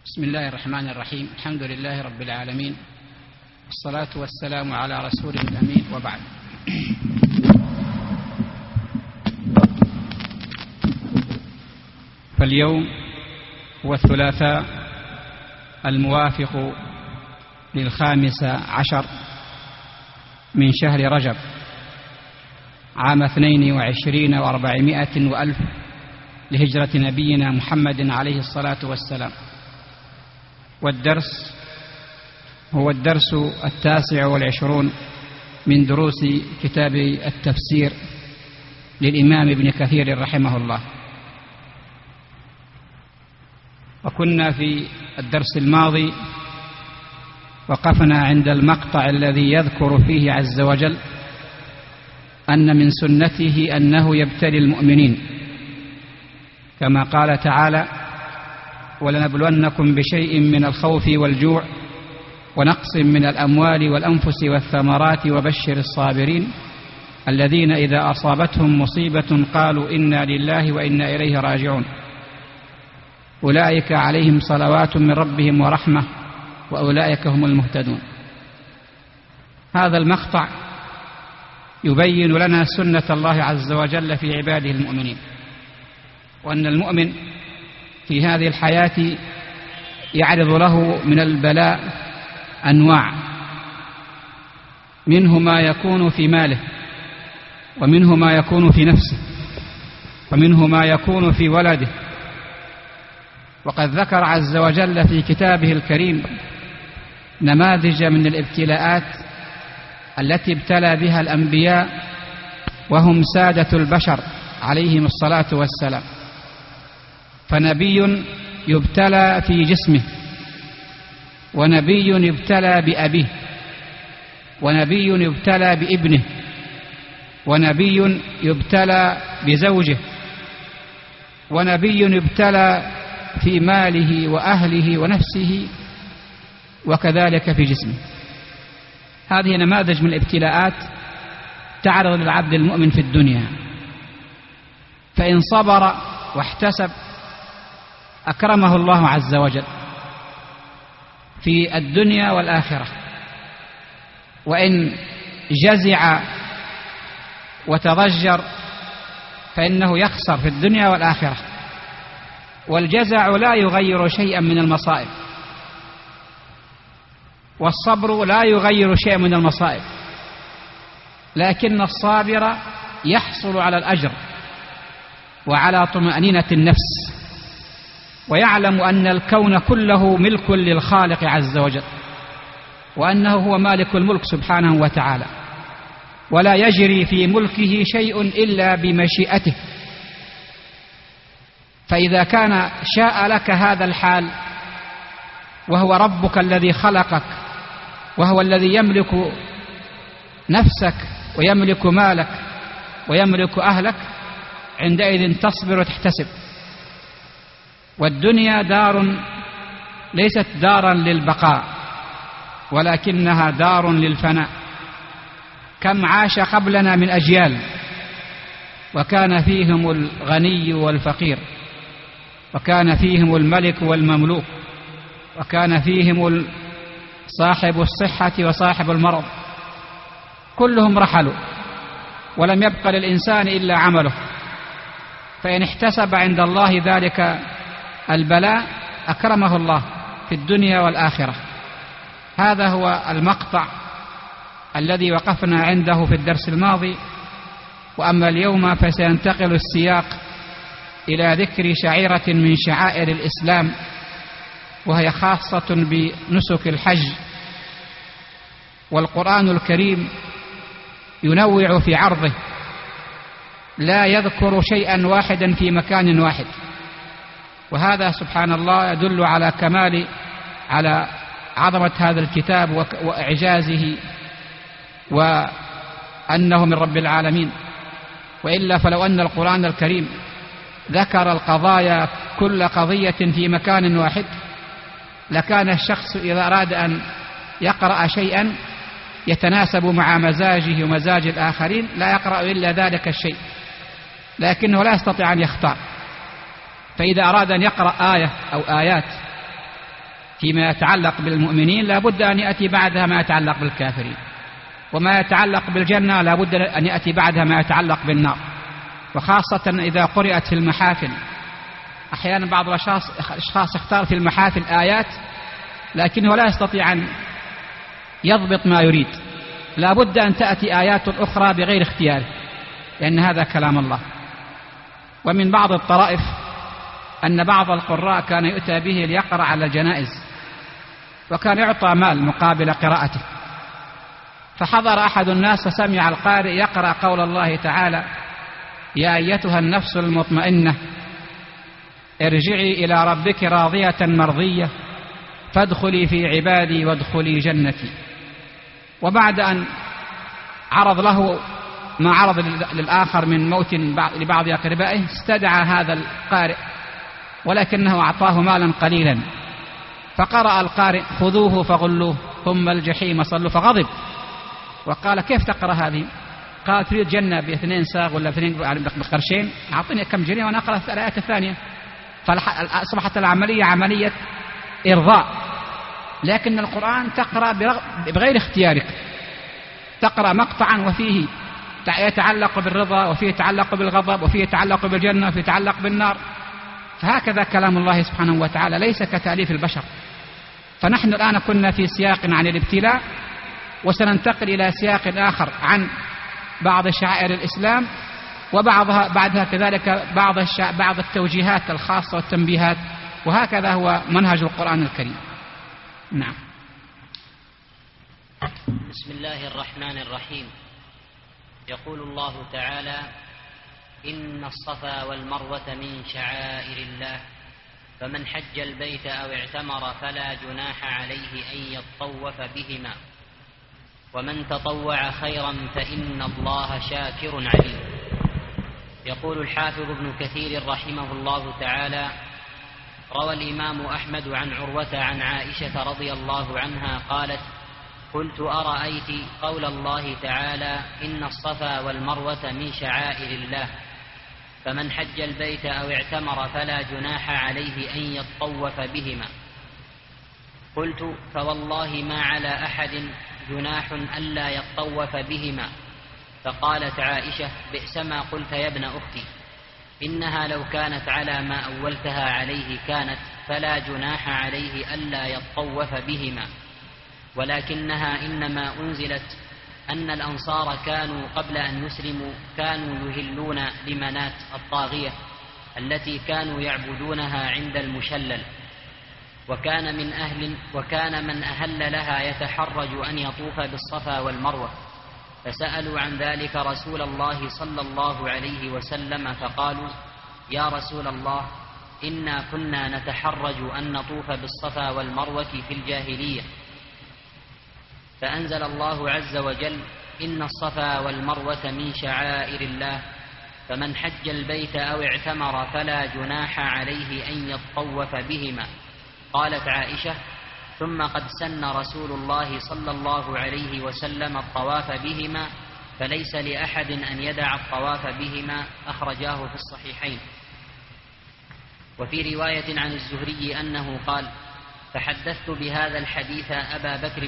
بسم الله الرحمن الرحيم. الحمد لله رب العالمين، والصلاة والسلام على رسوله الأمين، وبعد. فاليوم هو الثلاثاء الموافق 15 من شهر رجب عام 22 و400 وألف لهجرة نبينا محمد عليه الصلاة والسلام. والدرس هو الدرس 29 من دروس كتاب التفسير للإمام ابن كثير رحمه الله. وكنا في الدرس الماضي وقفنا عند المقطع الذي يذكر فيه عز وجل أن من سنته أنه يبتلي المؤمنين، كما قال تعالى: ولنبلونكم بشيء من الخوف والجوع ونقص من الأموال والأنفس والثمرات وبشر الصابرين الذين إذا أصابتهم مصيبة قالوا إنا لله وإنا إليه راجعون أولئك عليهم صلوات من ربهم ورحمة وأولئك هم المهتدون. هذا المقطع يبين لنا سنة الله عز وجل في عباده المؤمنين، وأن المؤمن في هذه الحياة يعرض له من البلاء أنواع، منه ما يكون في ماله، ومنه ما يكون في نفسه، ومنه ما يكون في ولده. وقد ذكر عز وجل في كتابه الكريم نماذج من الابتلاءات التي ابتلى بها الأنبياء وهم سادة البشر عليهم الصلاة والسلام. فنبي يبتلى في جسمه، ونبي يبتلى بأبيه، ونبي يبتلى بابنه، ونبي يبتلى بزوجه، ونبي يبتلى في ماله وأهله ونفسه، وكذلك في جسمه. هذه نماذج من الابتلاءات تعرض للعبد المؤمن في الدنيا، فإن صبر واحتسب أكرمه الله عز وجل في الدنيا والآخرة، وإن جزع وتضجر فإنه يخسر في الدنيا والآخرة. والجزع لا يغير شيئا من المصائب، والصبر لا يغير شيئا من المصائب، لكن الصابر يحصل على الأجر وعلى طمأنينة النفس، ويعلم أن الكون كله ملك للخالق عز وجل، وأنه هو مالك الملك سبحانه وتعالى، ولا يجري في ملكه شيء إلا بمشيئته. فإذا كان شاء لك هذا الحال، وهو ربك الذي خلقك، وهو الذي يملك نفسك ويملك مالك ويملك أهلك، عندئذ تصبر وتحتسب. والدنيا دار ليست دارا للبقاء، ولكنها دار للفناء. كم عاش قبلنا من أجيال، وكان فيهم الغني والفقير، وكان فيهم الملك والمملوك، وكان فيهم صاحب الصحة وصاحب المرض، كلهم رحلوا، ولم يبق للإنسان إلا عمله. فإن احتسب عند الله ذلك البلاء أكرمه الله في الدنيا والآخرة. هذا هو المقطع الذي وقفنا عنده في الدرس الماضي. وأما اليوم فسينتقل السياق إلى ذكر شعيرة من شعائر الإسلام، وهي خاصة بنسك الحج. والقرآن الكريم ينوع في عرضه، لا يذكر شيئا واحدا في مكان واحد، وهذا سبحان الله يدل على كمال، على عظمة هذا الكتاب وإعجازه، وأنه من رب العالمين. وإلا فلو أن القرآن الكريم ذكر القضايا كل قضية في مكان واحد، لكان الشخص إذا أراد أن يقرأ شيئا يتناسب مع مزاجه ومزاج الآخرين لا يقرأ إلا ذلك الشيء، لكنه لا يستطيع أن يختار. فإذا أراد أن يقرأ آية أو آيات فيما يتعلق بالمؤمنين لا بد أن يأتي بعدها ما يتعلق بالكافرين، وما يتعلق بالجنة لا بد أن يأتي بعدها ما يتعلق بالنار. وخاصة إذا قرأت في المحافل، أحيانا بعض الأشخاص يختار في المحافل آيات لكنه لا يستطيع أن يضبط ما يريد، لا بد أن تأتي آيات أخرى بغير اختياره، لأن هذا كلام الله. ومن بعض الطرائف أن بعض القراء كان يؤتى به ليقرأ على الجنائز، وكان يعطى مال مقابل قراءته. فحضر أحد الناس فسمع القارئ يقرأ قول الله تعالى: يا أيتها النفس المطمئنة ارجعي إلى ربك راضية مرضية فادخلي في عبادي وادخلي جنتي. وبعد أن عرض له ما عرض للآخر من موت لبعض أقربائه استدعى هذا القارئ، ولكنه أعطاه مالا قليلا، فقرأ القارئ: خذوه فغلوه ثم الجحيم صلوا، فغضب وقال: كيف تقرأ هذه؟ قال: تريد جنة ب2 ساغ ولا 2 بقرشين؟ أعطني كم جنيه وأنا أقرأ الآية الثانية. فأصبحت العملية عملية إرضاء. لكن القرآن تقرأ بغير اختيارك، تقرأ مقطعا وفيه يتعلق بالرضا، وفيه يتعلق بالغضب، وفيه يتعلق بالجنة، وفيه يتعلق بالنار. فهكذا كلام الله سبحانه وتعالى، ليس كتأليف البشر. فنحن الآن كنا في سياق عن الابتلاء، وسننتقل إلى سياق آخر عن بعض شعائر الإسلام، بعدها كذلك بعض التوجيهات الخاصة والتنبيهات، وهكذا هو منهج القرآن الكريم. نعم. بسم الله الرحمن الرحيم. يقول الله تعالى: إن الصفا والمروة من شعائر الله فمن حج البيت أو اعتمر فلا جناح عليه أن يطوف بهما ومن تطوع خيرا فإن الله شاكر عليم. يقول الحافظ ابن كثير رحمه الله تعالى: روى الإمام أحمد عن عروة عن عائشة رضي الله عنها قالت: قلت: أرأيت قول الله تعالى: إن الصفا والمروة من شعائر الله فمن حج البيت أو اعتمر فلا جناح عليه أن يطوف بهما. قلت: فوالله ما على أحد جناح ألا يطوف بهما. فقالت عائشة: بئسما قلت يا ابن أختي، إنها لو كانت على ما أولتها عليه كانت، فلا جناح عليه ألا يطوف بهما، ولكنها إنما أنزلت أن الأنصار كانوا قبل أن يسلموا كانوا يهلون لمنات الطاغية التي كانوا يعبدونها عند المشلل، وكان من أهل لها يتحرج أن يطوف بالصفا والمروة، فسألوا عن ذلك رسول الله صلى الله عليه وسلم فقالوا: يا رسول الله، إنا كنا نتحرج أن نطوف بالصفا والمروة في الجاهلية. فأنزل الله عز وجل: إن الصفا والمروة من شعائر الله فمن حج البيت أو اعتمر فلا جناح عليه أن يطوف بهما. قالت عائشة: ثم قد سن رسول الله صلى الله عليه وسلم الطواف بهما، فليس لأحد أن يدع الطواف بهما. أخرجاه في الصحيحين. وفي رواية عن الزهري أنه قال: فحدثت بهذا الحديث أبا بكر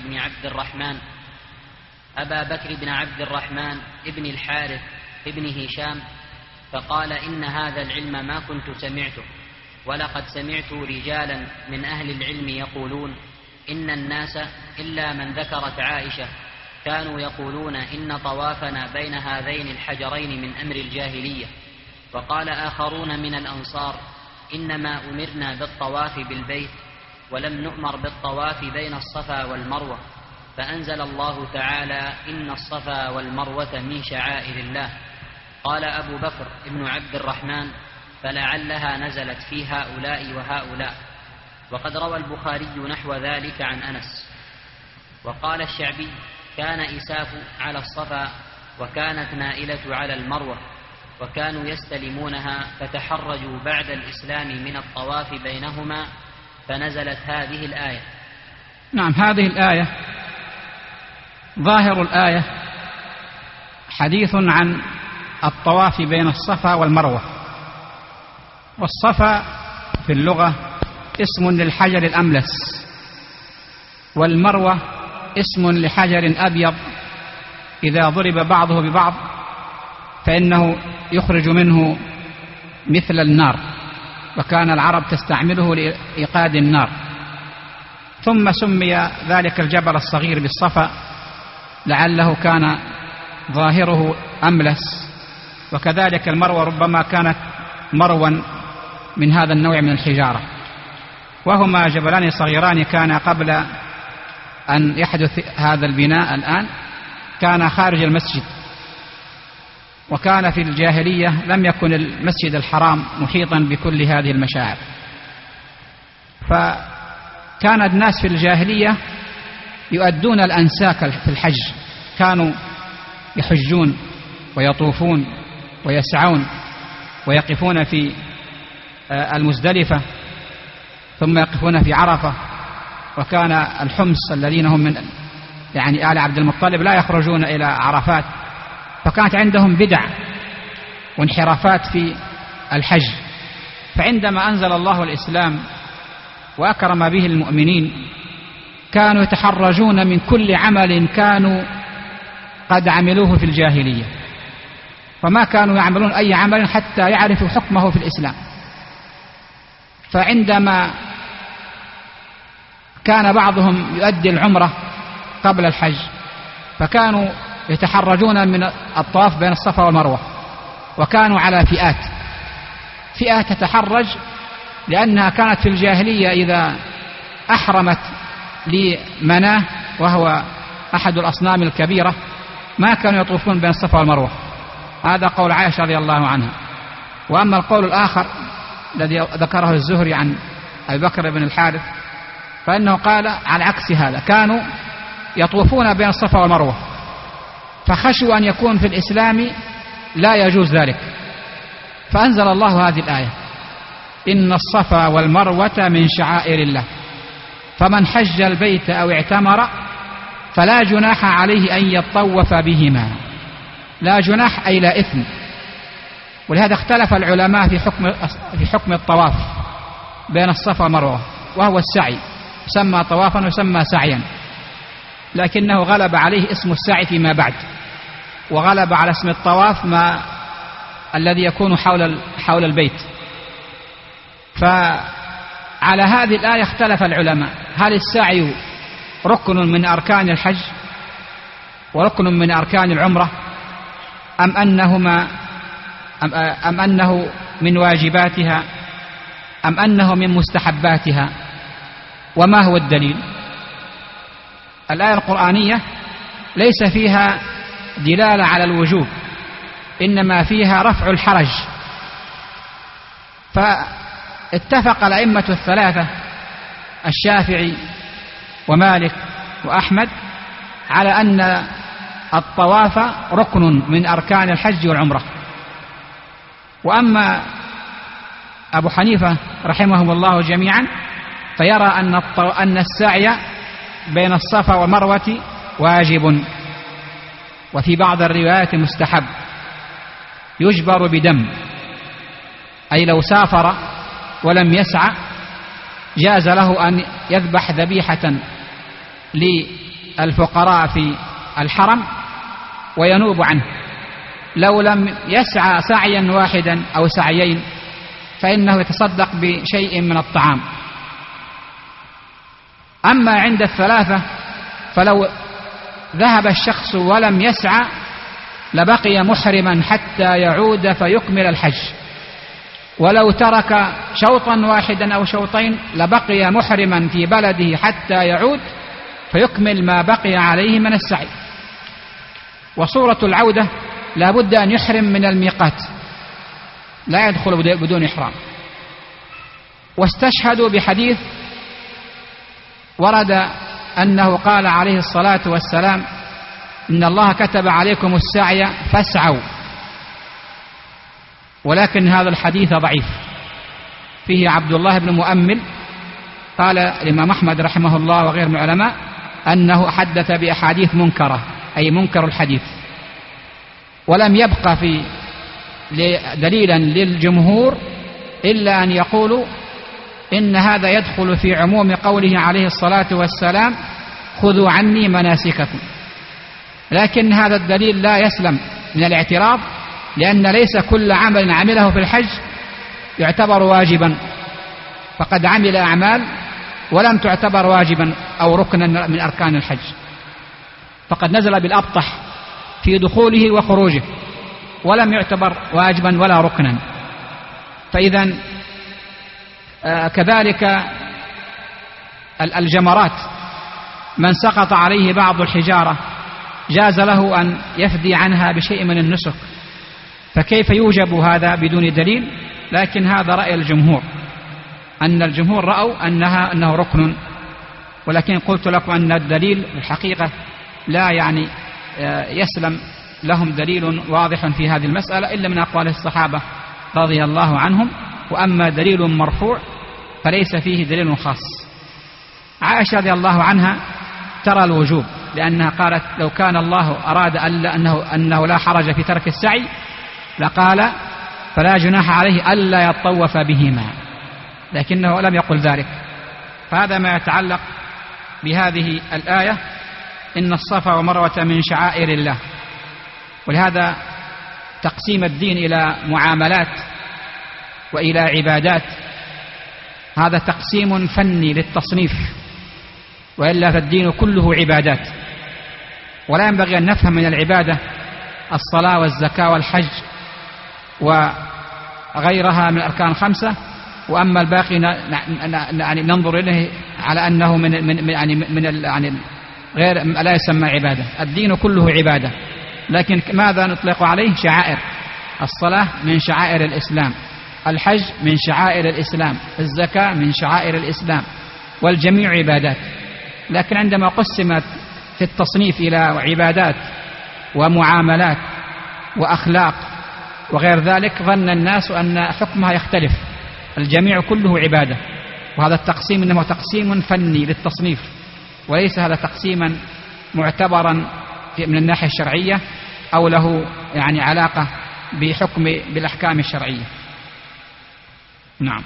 بن عبد الرحمن ابن الحارث ابن هشام، فقال: إن هذا العلم ما كنت سمعته، ولقد سمعت رجالا من أهل العلم يقولون إن الناس إلا من ذكرت عائشة كانوا يقولون إن طوافنا بين هذين الحجرين من أمر الجاهلية. وقال آخرون من الأنصار: إنما أمرنا بالطواف بالبيت ولم نؤمر بالطواف بين الصفا والمروة. فأنزل الله تعالى: إن الصفا والمروة من شعائر الله. قال أبو بكر ابن عبد الرحمن: فلعلها نزلت في هؤلاء وهؤلاء. وقد روى البخاري نحو ذلك عن أنس. وقال الشعبي: كان إساف على الصفا وكانت نائلة على المروة، وكانوا يستلمونها، فتحرجوا بعد الإسلام من الطواف بينهما، فنزلت هذه الآية. نعم، هذه الآية ظاهر الآية حديث عن الطواف بين الصفا والمروة. والصفا في اللغة اسم للحجر الأملس والمروة اسم لحجر أبيض إذا ضرب بعضه ببعض فإنه يخرج منه مثل النار، وكان العرب تستعمله لإيقاد النار. ثم سمي ذلك الجبل الصغير بالصفا لعله كان ظاهره أملس، وكذلك المروة ربما كانت مروا من هذا النوع من الحجارة، وهما جبلان صغيران كان قبل أن يحدث هذا البناء الآن كان خارج المسجد، وكان في الجاهلية لم يكن المسجد الحرام محيطا بكل هذه المشاعر، فكان الناس في الجاهلية يؤدون الأنساك في الحج، كانوا يحجون ويطوفون ويسعون ويقفون في المزدلفة ثم يقفون في عرفة. وكان الحمص الذين هم من يعني آل عبد المطلب لا يخرجون إلى عرفات، فكانت عندهم بدع وانحرافات في الحج. فعندما أنزل الله الإسلام وأكرم به المؤمنين كانوا يتحرجون من كل عمل كانوا قد عملوه في الجاهلية، فما كانوا يعملون أي عمل حتى يعرفوا حكمه في الإسلام. فعندما كان بعضهم يؤدي العمرة قبل الحج فكانوا يتحرجون من الطواف بين الصفا والمروة، وكانوا على فئة تتحرج لأنها كانت في الجاهلية إذا أحرمت لمناه وهو أحد الأصنام الكبيرة ما كانوا يطوفون بين الصفا والمروة. هذا قول عائشة رضي الله عنها. وأما القول الآخر الذي ذكره الزهري عن أبي بكر بن الحارث فإنه قال على عكس هذا، كانوا يطوفون بين الصفا والمروة فخشوا أن يكون في الإسلام لا يجوز ذلك، فأنزل الله هذه الآية: إن الصفا والمروة من شعائر الله فمن حج البيت أو اعتمر فلا جناح عليه أن يطوف بهما. لا جناح أي لا إثم. ولهذا اختلف العلماء في حكم الطواف بين الصفا والمروة، وهو السعي، يسمى طوافا ويسمى سعيا، لكنه غلب عليه اسم السعي فيما بعد، وغلب على اسم الطواف ما الذي يكون حول البيت. فعلى هذه الآية اختلف العلماء: هل السعي ركن من أركان الحج وركن من أركان العمرة، أم أنه من واجباتها، أم أنه من مستحباتها؟ وما هو الدليل؟ الآية القرآنية ليس فيها دلالة على الوجوب، إنما فيها رفع الحرج. فاتفق الأئمة الثلاثة الشافعي ومالك وأحمد على أن الطواف ركن من أركان الحج والعمرة. وأما أبو حنيفة رحمه الله جميعا فيرى أن السعي بين الصفا والمروة واجب، وفي بعض الروايات مستحب يجبر بدم، أي لو سافر ولم يسعى جاز له أن يذبح ذبيحة للفقراء في الحرم وينوب عنه. لو لم يسعى سعيا واحدا أو سعيين فإنه يتصدق بشيء من الطعام. أما عند الثلاثة فلو ذهب الشخص ولم يسعى لبقي محرما حتى يعود فيكمل الحج، ولو ترك شوطا واحدا أو شوطين لبقي محرما في بلده حتى يعود فيكمل ما بقي عليه من السعي. وصورة العودة لا بد أن يحرم من الميقات، لا يدخل بدون إحرام. واستشهدوا بحديث ورد أنه قال عليه الصلاة والسلام: إن الله كتب عليكم السعي فاسعوا. ولكن هذا الحديث ضعيف، فيه عبد الله بن مؤمل، قال الإمام أحمد رحمه الله وغير من العلماء أنه حدث بأحاديث منكرة، أي منكر الحديث. ولم يبقى في دليلا للجمهور إلا أن يقولوا إن هذا يدخل في عموم قوله عليه الصلاة والسلام: خذوا عني مناسككم. لكن هذا الدليل لا يسلم من الاعتراض، لأن ليس كل عمل عمله في الحج يعتبر واجبا، فقد عمل أعمال ولم تعتبر واجبا أو ركنا من أركان الحج، فقد نزل بالأبطح في دخوله وخروجه ولم يعتبر واجبا ولا ركنا. فإذا كذلك الجمرات، من سقط عليه بعض الحجارة جاز له أن يفدي عنها بشيء من النسك، فكيف يوجب هذا بدون دليل؟ لكن هذا رأي الجمهور، أن الجمهور رأوا أنه ركن، ولكن قلت لكم أن الدليل الحقيقة لا يعني يسلم لهم دليل واضح في هذه المسألة إلا من أقوال الصحابة رضي الله عنهم، وأما دليل مرفوع فليس فيه دليل خاص. عائشة رضي الله عنها ترى الوجوب، لأنها قالت لو كان الله أراد أنه لا حرج في ترك السعي لقال فلا جناح عليه ألا يطوف بهما، لكنه لم يقل ذلك. فهذا ما يتعلق بهذه الآية، إن الصفا ومروة من شعائر الله. ولهذا تقسيم الدين إلى معاملات وإلى عبادات هذا تقسيم فني للتصنيف، وإلا فالدين كله عبادات، ولا ينبغي أن نفهم من العبادة الصلاة والزكاة والحج وغيرها من الأركان الخمسة، وأما الباقي يعني ننظر إليه على أنه من غير لا يسمى عبادة. الدين كله عبادة، لكن ماذا نطلق عليه؟ شعائر. الصلاة من شعائر الإسلام، الحج من شعائر الإسلام، الزكاة من شعائر الإسلام، والجميع عبادات. لكن عندما قسمت في التصنيف إلى عبادات ومعاملات وأخلاق وغير ذلك ظن الناس أن حكمها يختلف، الجميع كله عبادة. وهذا التقسيم إنما تقسيم فني للتصنيف، وليس هذا تقسيما معتبرا من الناحية الشرعية أو له يعني علاقة بالأحكام الشرعية. نعم.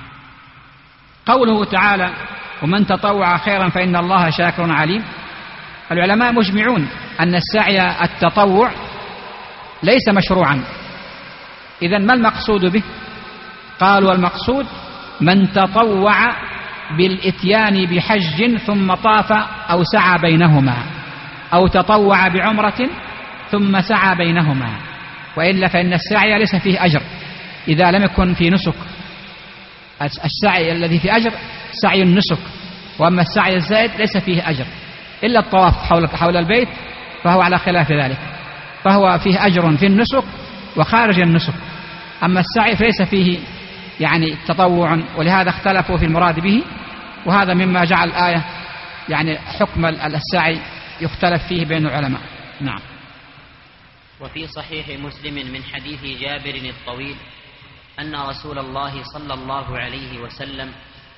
قوله تعالى ومن تطوع خيرا فإن الله شاكر عليم، العلماء مجمعون أن السعي التطوع ليس مشروعا. إذن ما المقصود به؟ قالوا المقصود من تطوع بالإتيان بحج ثم طاف أو سعى بينهما، أو تطوع بعمرة ثم سعى بينهما، وإلا فإن السعي ليس فيه أجر إذا لم يكن في نسك. السعي الذي في أجر سعي النسك، وأما السعي الزائد ليس فيه أجر إلا الطواف حول البيت، فهو على خلاف ذلك، فهو فيه أجر في النسك وخارج النسك. أما السعي فليس فيه يعني تطوع، ولهذا اختلفوا في المراد به، وهذا مما جعل الآية يعني حكم السعي يختلف فيه بين العلماء. نعم. وفي صحيح مسلم من حديث جابر الطويل أن رسول الله صلى الله عليه وسلم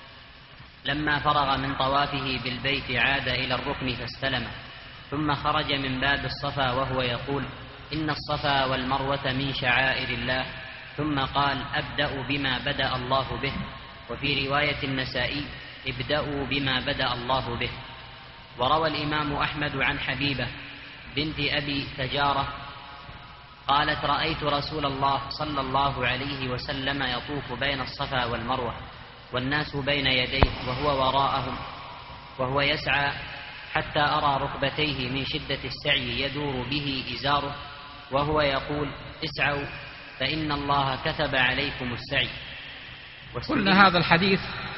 لما فرغ من طوافه بالبيت عاد إلى الركن فاستلمه، ثم خرج من باب الصفا وهو يقول إن الصفا والمروة من شعائر الله، ثم قال أبدأ بما بدأ الله به. وفي رواية النسائي ابدأوا بما بدأ الله به. وروى الإمام أحمد عن حبيبة بنت أبي تجارة قالت رأيت رسول الله صلى الله عليه وسلم يطوف بين الصفا والمروة والناس بين يديه وهو وراءهم، وهو يسعى حتى أرى ركبتيه من شدة السعي يدور به إزاره، وهو يقول اسعوا فإن الله كتب عليكم السعي. قلنا هذا الحديث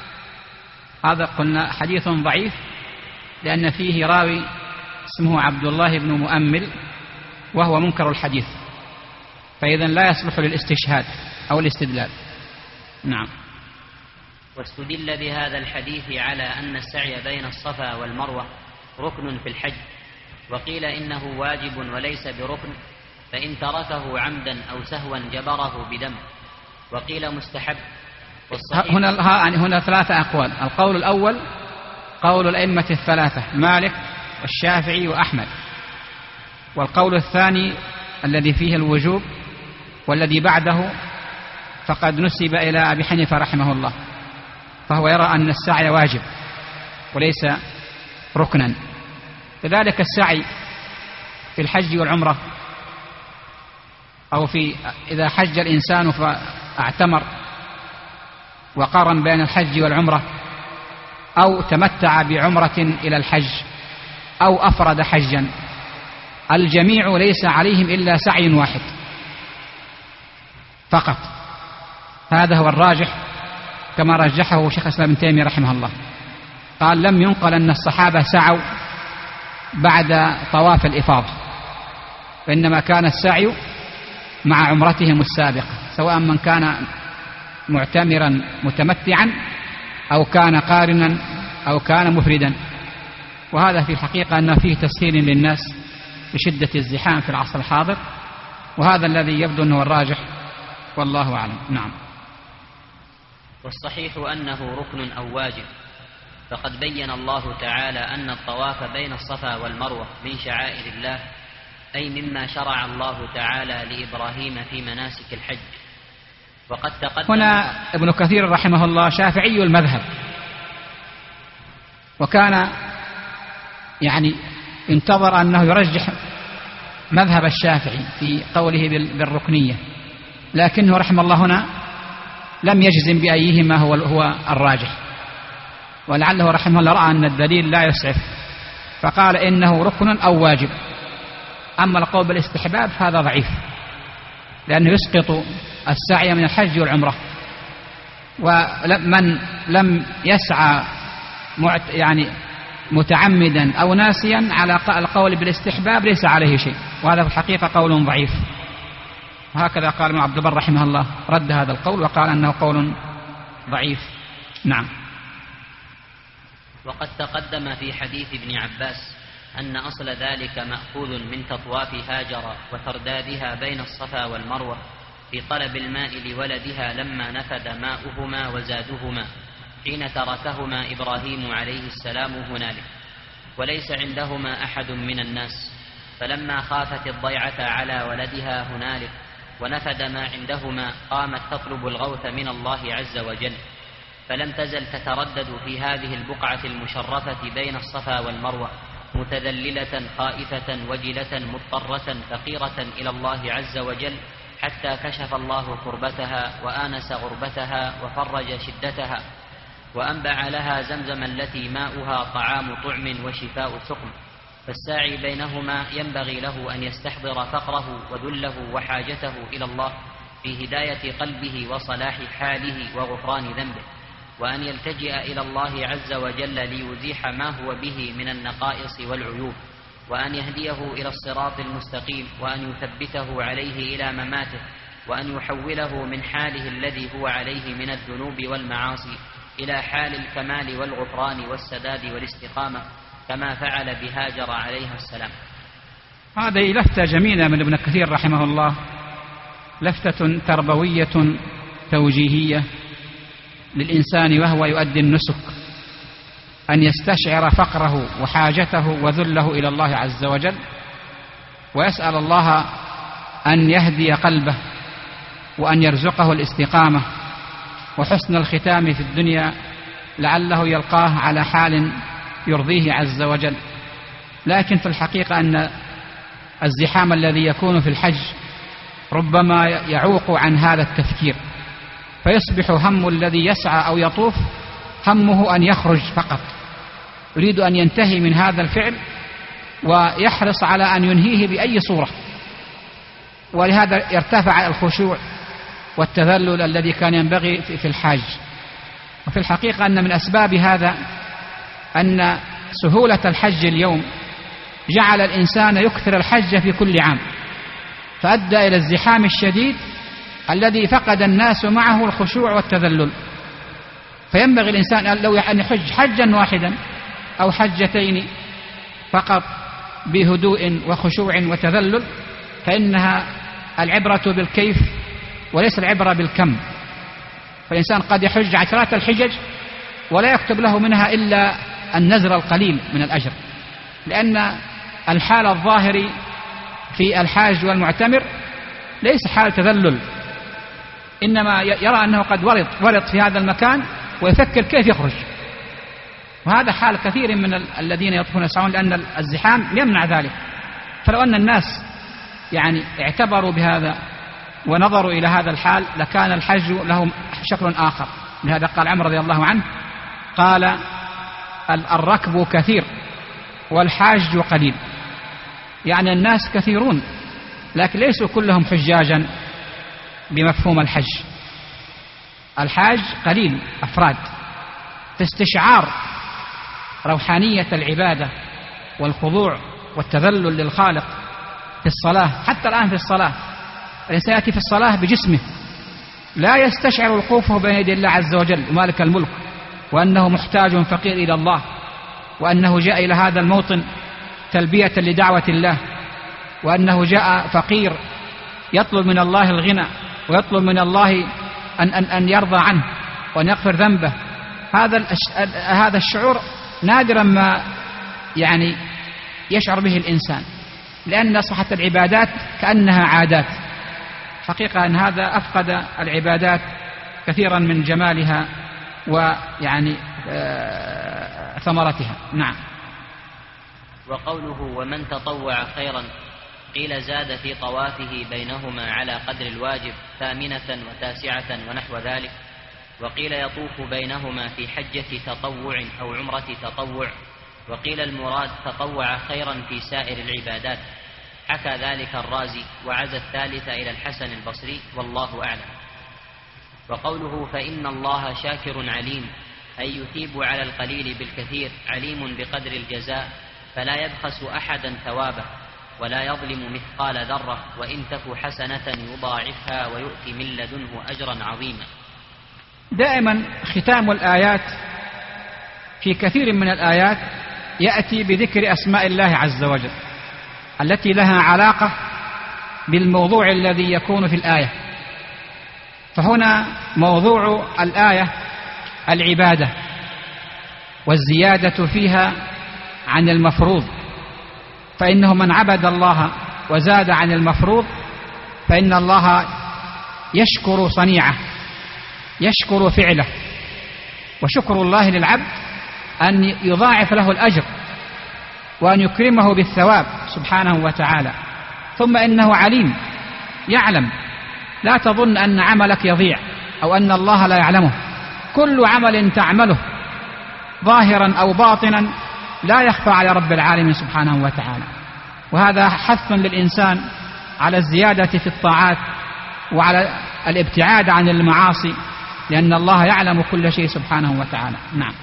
قلنا حديث ضعيف، لأن فيه راوي اسمه عبد الله بن مؤمل وهو منكر الحديث، فإذا لا يصلح للاستشهاد أو الاستدلال. نعم. واستدل بهذا الحديث على أن السعي بين الصفا والمروة ركن في الحج، وقيل إنه واجب وليس بركن، فإن تركه عمدا أو سهوا جبره بدم، وقيل مستحب. هنا ثلاثة أقوال. القول الأول قول الأئمة الثلاثة مالك والشافعي وأحمد، والقول الثاني الذي فيه الوجوب والذي بعده فقد نسب إلى أبي حنيفة رحمه الله، فهو يرى أن السعي واجب وليس ركنا. كذلك السعي في الحج والعمرة، أو إذا حج الإنسان فاعتمر وقارن بين الحج والعمرة، أو تمتع بعمرة إلى الحج، أو أفرد حجا، الجميع ليس عليهم إلا سعي واحد فقط. هذا هو الراجح كما رجحه شيخ الإسلام ابن تيمية رحمه الله. قال: لم ينقل أن الصحابة سعوا بعد طواف الإفاضة، وإنما كان السعي مع عمرتهم السابقة، سواء من كان معتمرا متمتعا أو كان قارنا أو كان مفردا. وهذا في الحقيقة أنه فيه تسهيل للناس بشدة الزحام في العصر الحاضر، وهذا الذي يبدو أنه الراجح، والله أعلم. نعم. والصحيح أنه ركن أو واجب، فقد بين الله تعالى أن الطواف بين الصفا والمروة من شعائر الله، أي مما شرع الله تعالى لإبراهيم في مناسك الحج. وقد تقدم هنا ابن كثير رحمه الله شافعي المذهب، وكان انتظر أنه يرجح مذهب الشافعي في قوله بالركنية، لكنه رحمه الله هنا لم يجزم بأيهما هو الراجح، ولعله رحمه الله رأى أن الدليل لا يسعف فقال إنه ركن أو واجب. أما القول بالاستحباب فهذا ضعيف، لأنه يسقط السعي من الحج والعمرة، ومن لم يسعى متعمدا أو ناسيا على القول بالاستحباب ليس عليه شيء، وهذا في الحقيقة قول ضعيف. وهكذا قال ابن عبد البر رحمه الله، رد هذا القول وقال أنه قول ضعيف. نعم. وقد تقدم في حديث ابن عباس أن أصل ذلك مأخوذ من تطواف هاجر وتردادها بين الصفا والمروة في طلب الماء لولدها لما نفد ماؤهما وزادهما حين تركهما إبراهيم عليه السلام هنالك، وليس عندهما أحد من الناس، فلما خافت الضيعة على ولدها هنالك ونفد ما عندهما قامت تطلب الغوث من الله عز وجل، فلم تزل تتردد في هذه البقعة المشرفة بين الصفا والمروة متذللة خائفة وجلة مضطرة فقيرة إلى الله عز وجل، حتى كشف الله كربتها وآنس غربتها وفرج شدتها، وأنبع لها زمزم التي ماؤها طعام طعم وشفاء سقم. فالساعي بينهما ينبغي له أن يستحضر فقره وذله وحاجته إلى الله في هداية قلبه وصلاح حاله وغفران ذنبه، وأن يلتجئ إلى الله عز وجل ليزيح ما هو به من النقائص والعيوب، وأن يهديه إلى الصراط المستقيم، وأن يثبته عليه إلى مماته، وأن يحوله من حاله الذي هو عليه من الذنوب والمعاصي إلى حال الكمال والغفران والسداد والاستقامة، كما فعل بهاجر عليها السلام. هذه لفتة جميلة من ابن كثير رحمه الله، لفتة تربوية توجيهية للإنسان وهو يؤدي النسك، أن يستشعر فقره وحاجته وذله إلى الله عز وجل، ويسأل الله أن يهدي قلبه وأن يرزقه الاستقامة وحسن الختام في الدنيا، لعله يلقاه على حال يرضيه عز وجل. لكن في الحقيقة أن الزحام الذي يكون في الحج ربما يعوق عن هذا التفكير، فيصبح هم الذي يسعى أو يطوف همه أن يخرج فقط، يريد أن ينتهي من هذا الفعل ويحرص على أن ينهيه بأي صورة، ولهذا يرتفع الخشوع والتذلل الذي كان ينبغي في الحاج. وفي الحقيقة أن من أسباب هذا أن سهولة الحج اليوم جعل الإنسان يكثر الحج في كل عام، فأدى إلى الزحام الشديد الذي فقد الناس معه الخشوع والتذلل. فينبغي الإنسان لو أن يحج حجا واحدا أو حجتين فقط بهدوء وخشوع وتذلل، فإنها العبرة بالكيف وليس العبرة بالكم. فالإنسان قد يحج عشرات الحجج ولا يكتب له منها إلا النزر القليل من الأجر، لأن الحال الظاهري في الحاج والمعتمر ليس حال تذلل، إنما يرى أنه قد ورط في هذا المكان ويفكر كيف يخرج، وهذا حال كثير من الذين يطوفون يسعون، لأن الزحام يمنع ذلك. فلو أن الناس يعني اعتبروا بهذا ونظروا إلى هذا الحال لكان الحج له شكل آخر. لهذا قال عمر رضي الله عنه قال الركب كثير والحاج قليل، يعني الناس كثيرون لكن ليسوا كلهم حجاجا بمفهوم الحج. الحاج قليل أفراد. في استشعار روحانية العبادة والخضوع والتذلل للخالق في الصلاة، حتى الآن في الصلاة الإنسان يأتي في الصلاة بجسمه لا يستشعر وقوفه بين يدي الله عز وجل ومالك الملك، وأنه محتاج فقير إلى الله، وأنه جاء إلى هذا الموطن تلبية لدعوة الله، وأنه جاء فقير يطلب من الله الغنى ويطلب من الله أن يرضى عنه وأن يغفر ذنبه. هذا الشعور نادرا ما يعني يشعر به الإنسان، لأن أصبحت العبادات كأنها عادات. حقيقة أن هذا أفقد العبادات كثيرا من جمالها ويعني ثمرتها. نعم. وقوله ومن تطوع خيرا قيل زاد في طوافه بينهما على قدر الواجب 8 و9 ونحو ذلك، وقيل يطوف بينهما في حجة تطوع أو عمرة تطوع، وقيل المراد تطوع خيرا في سائر العبادات. حكى ذلك الرازي وعزى الثالث إلى الحسن البصري والله أعلم. وقوله فإن الله شاكر عليم أي يثيب على القليل بالكثير، عليم بقدر الجزاء فلا يبخس أحدا ثوابه ولا يظلم مثقال ذرة، وإن تك حسنة يضاعفها ويؤتي من لدنه أجرا عظيما. دائما ختام الآيات في كثير من الآيات يأتي بذكر أسماء الله عز وجل التي لها علاقة بالموضوع الذي يكون في الآية. فهنا موضوع الآية العبادة والزيادة فيها عن المفروض، فإنه من عبد الله وزاد عن المفروض فإن الله يشكر صنيعه، يشكر فعله. وشكر الله للعبد أن يضاعف له الأجر وأن يكرمه بالثواب سبحانه وتعالى. ثم إنه عليم يعلم، لا تظن أن عملك يضيع أو أن الله لا يعلمه. كل عمل تعمله ظاهرا أو باطنا لا يخفى على رب العالمين سبحانه وتعالى. وهذا حث للإنسان على الزيادة في الطاعات وعلى الابتعاد عن المعاصي، لأن الله يعلم كل شيء سبحانه وتعالى. نعم.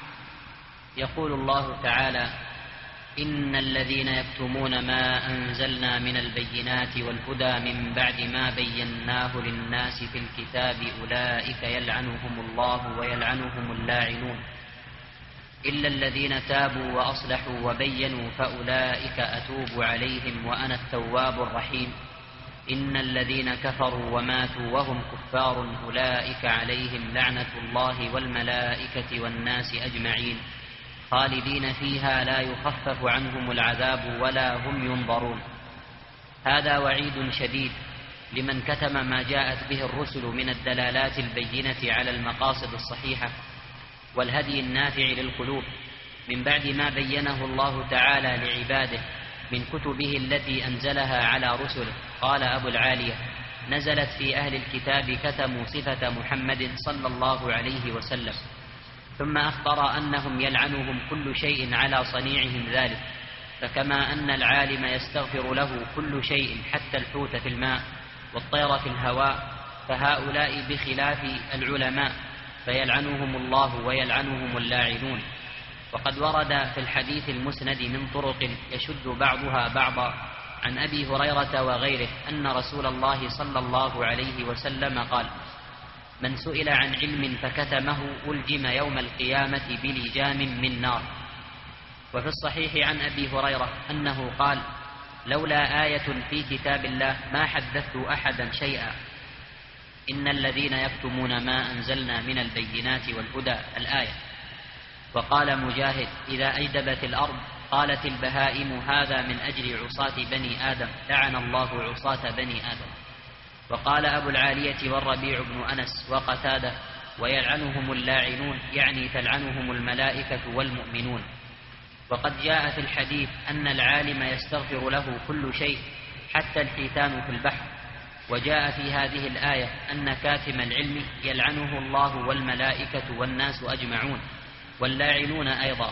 يقول الله تعالى إن الذين يكتمون ما أنزلنا من البينات والهدى من بعد ما بيناه للناس في الكتاب أولئك يلعنهم الله ويلعنهم اللاعنون إلا الذين تابوا وأصلحوا وبينوا فأولئك أتوب عليهم وأنا التواب الرحيم إن الذين كفروا وماتوا وهم كفار أولئك عليهم لعنة الله والملائكة والناس أجمعين خالدين فيها لا يخفف عنهم العذاب ولا هم ينظرون. هذا وعيد شديد لمن كتم ما جاءت به الرسل من الدلالات البينة على المقاصد الصحيحة والهدي النافع للقلوب من بعد ما بينه الله تعالى لعباده من كتبه التي أنزلها على رسله. قال أبو العالية نزلت في أهل الكتاب كتموا صفة محمد صلى الله عليه وسلم، ثم أخبر أنهم يلعنهم كل شيء على صنيعهم ذلك، فكما أن العالم يستغفر له كل شيء حتى الحوت في الماء والطير في الهواء، فهؤلاء بخلاف العلماء فيلعنهم الله ويلعنهم اللاعنون. وقد ورد في الحديث المسند من طرق يشد بعضها بعضا عن أبي هريرة وغيره أن رسول الله صلى الله عليه وسلم قال من سئل عن علم فكتمه ألجم يوم القيامة بلجام من نار. وفي الصحيح عن أبي هريرة أنه قال لولا آية في كتاب الله ما حدثت أحدا شيئا إن الذين يكتمون ما أنزلنا من البينات والهدى الآية. وقال مجاهد إذا أجدبت الأرض قالت البهائم هذا من أجل عصاة بني آدم لعن الله عصاة بني آدم. وقال أبو العالية والربيع بن أنس وقتادة ويلعنهم اللاعنون، يعني تلعنهم الملائكة والمؤمنون. وقد جاء في الحديث أن العالم يستغفر له كل شيء حتى الحيتان في البحر. وجاء في هذه الآية أن كاتم العلم يلعنه الله والملائكة والناس أجمعون، واللاعنون أيضا،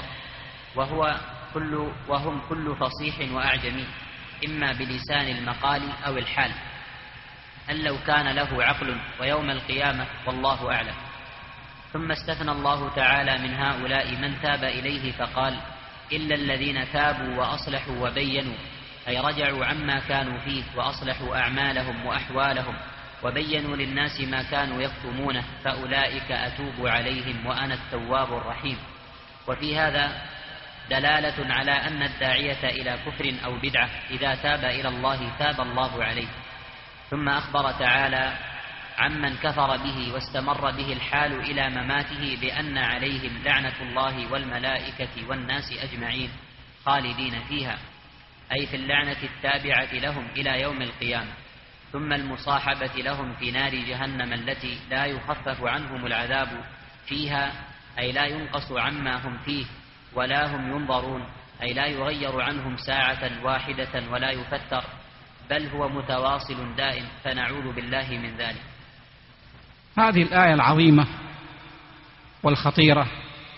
وهم كل فصيح وأعجمي، إما بلسان المقال أو الحال، أن لو كان له عقل ويوم القيامة، والله أعلم. ثم استثنى الله تعالى من هؤلاء من تاب إليه فقال: إلا الذين تابوا وأصلحوا وبينوا، أي رجعوا عما كانوا فيه وأصلحوا أعمالهم وأحوالهم وبينوا للناس ما كانوا يكتمونه، فأولئك أتوب عليهم وأنا التواب الرحيم. وفي هذا دلالة على أن الداعية إلى كفر أو بدعة إذا تاب إلى الله تاب الله عليه. ثم أخبر تعالى عمن كفر به واستمر به الحال إلى مماته بأن عليهم لعنة الله والملائكة والناس أجمعين خالدين فيها، أي في اللعنة التابعة لهم إلى يوم القيامة. ثم المصاحبة لهم في نار جهنم التي لا يخفف عنهم العذاب فيها، أي لا ينقص عما هم فيه ولا هم ينظرون، أي لا يغير عنهم ساعة واحدة ولا يفتر، بل هو متواصل دائم، فنعوذ بالله من ذلك. هذه الآية العظيمة والخطيرة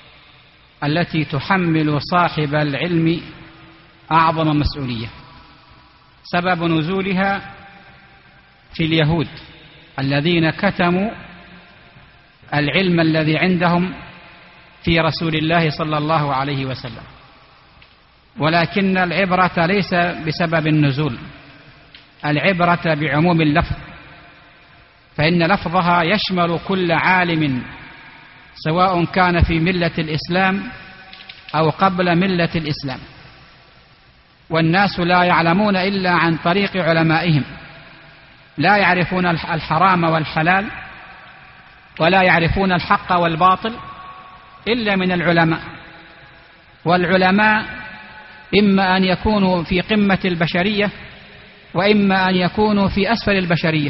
التي تحمل صاحب العلم أعظم مسؤولية، سبب نزولها في اليهود الذين كتموا العلم الذي عندهم في رسول الله صلى الله عليه وسلم. ولكن العبرة ليس بسبب النزول، العبرة بعموم اللفظ، فإن لفظها يشمل كل عالم سواء كان في ملة الإسلام أو قبل ملة الإسلام. والناس لا يعلمون إلا عن طريق علمائهم، لا يعرفون الحرام والحلال ولا يعرفون الحق والباطل إلا من العلماء. والعلماء إما أن يكونوا في قمة البشرية وإما أن يكونوا في أسفل البشرية،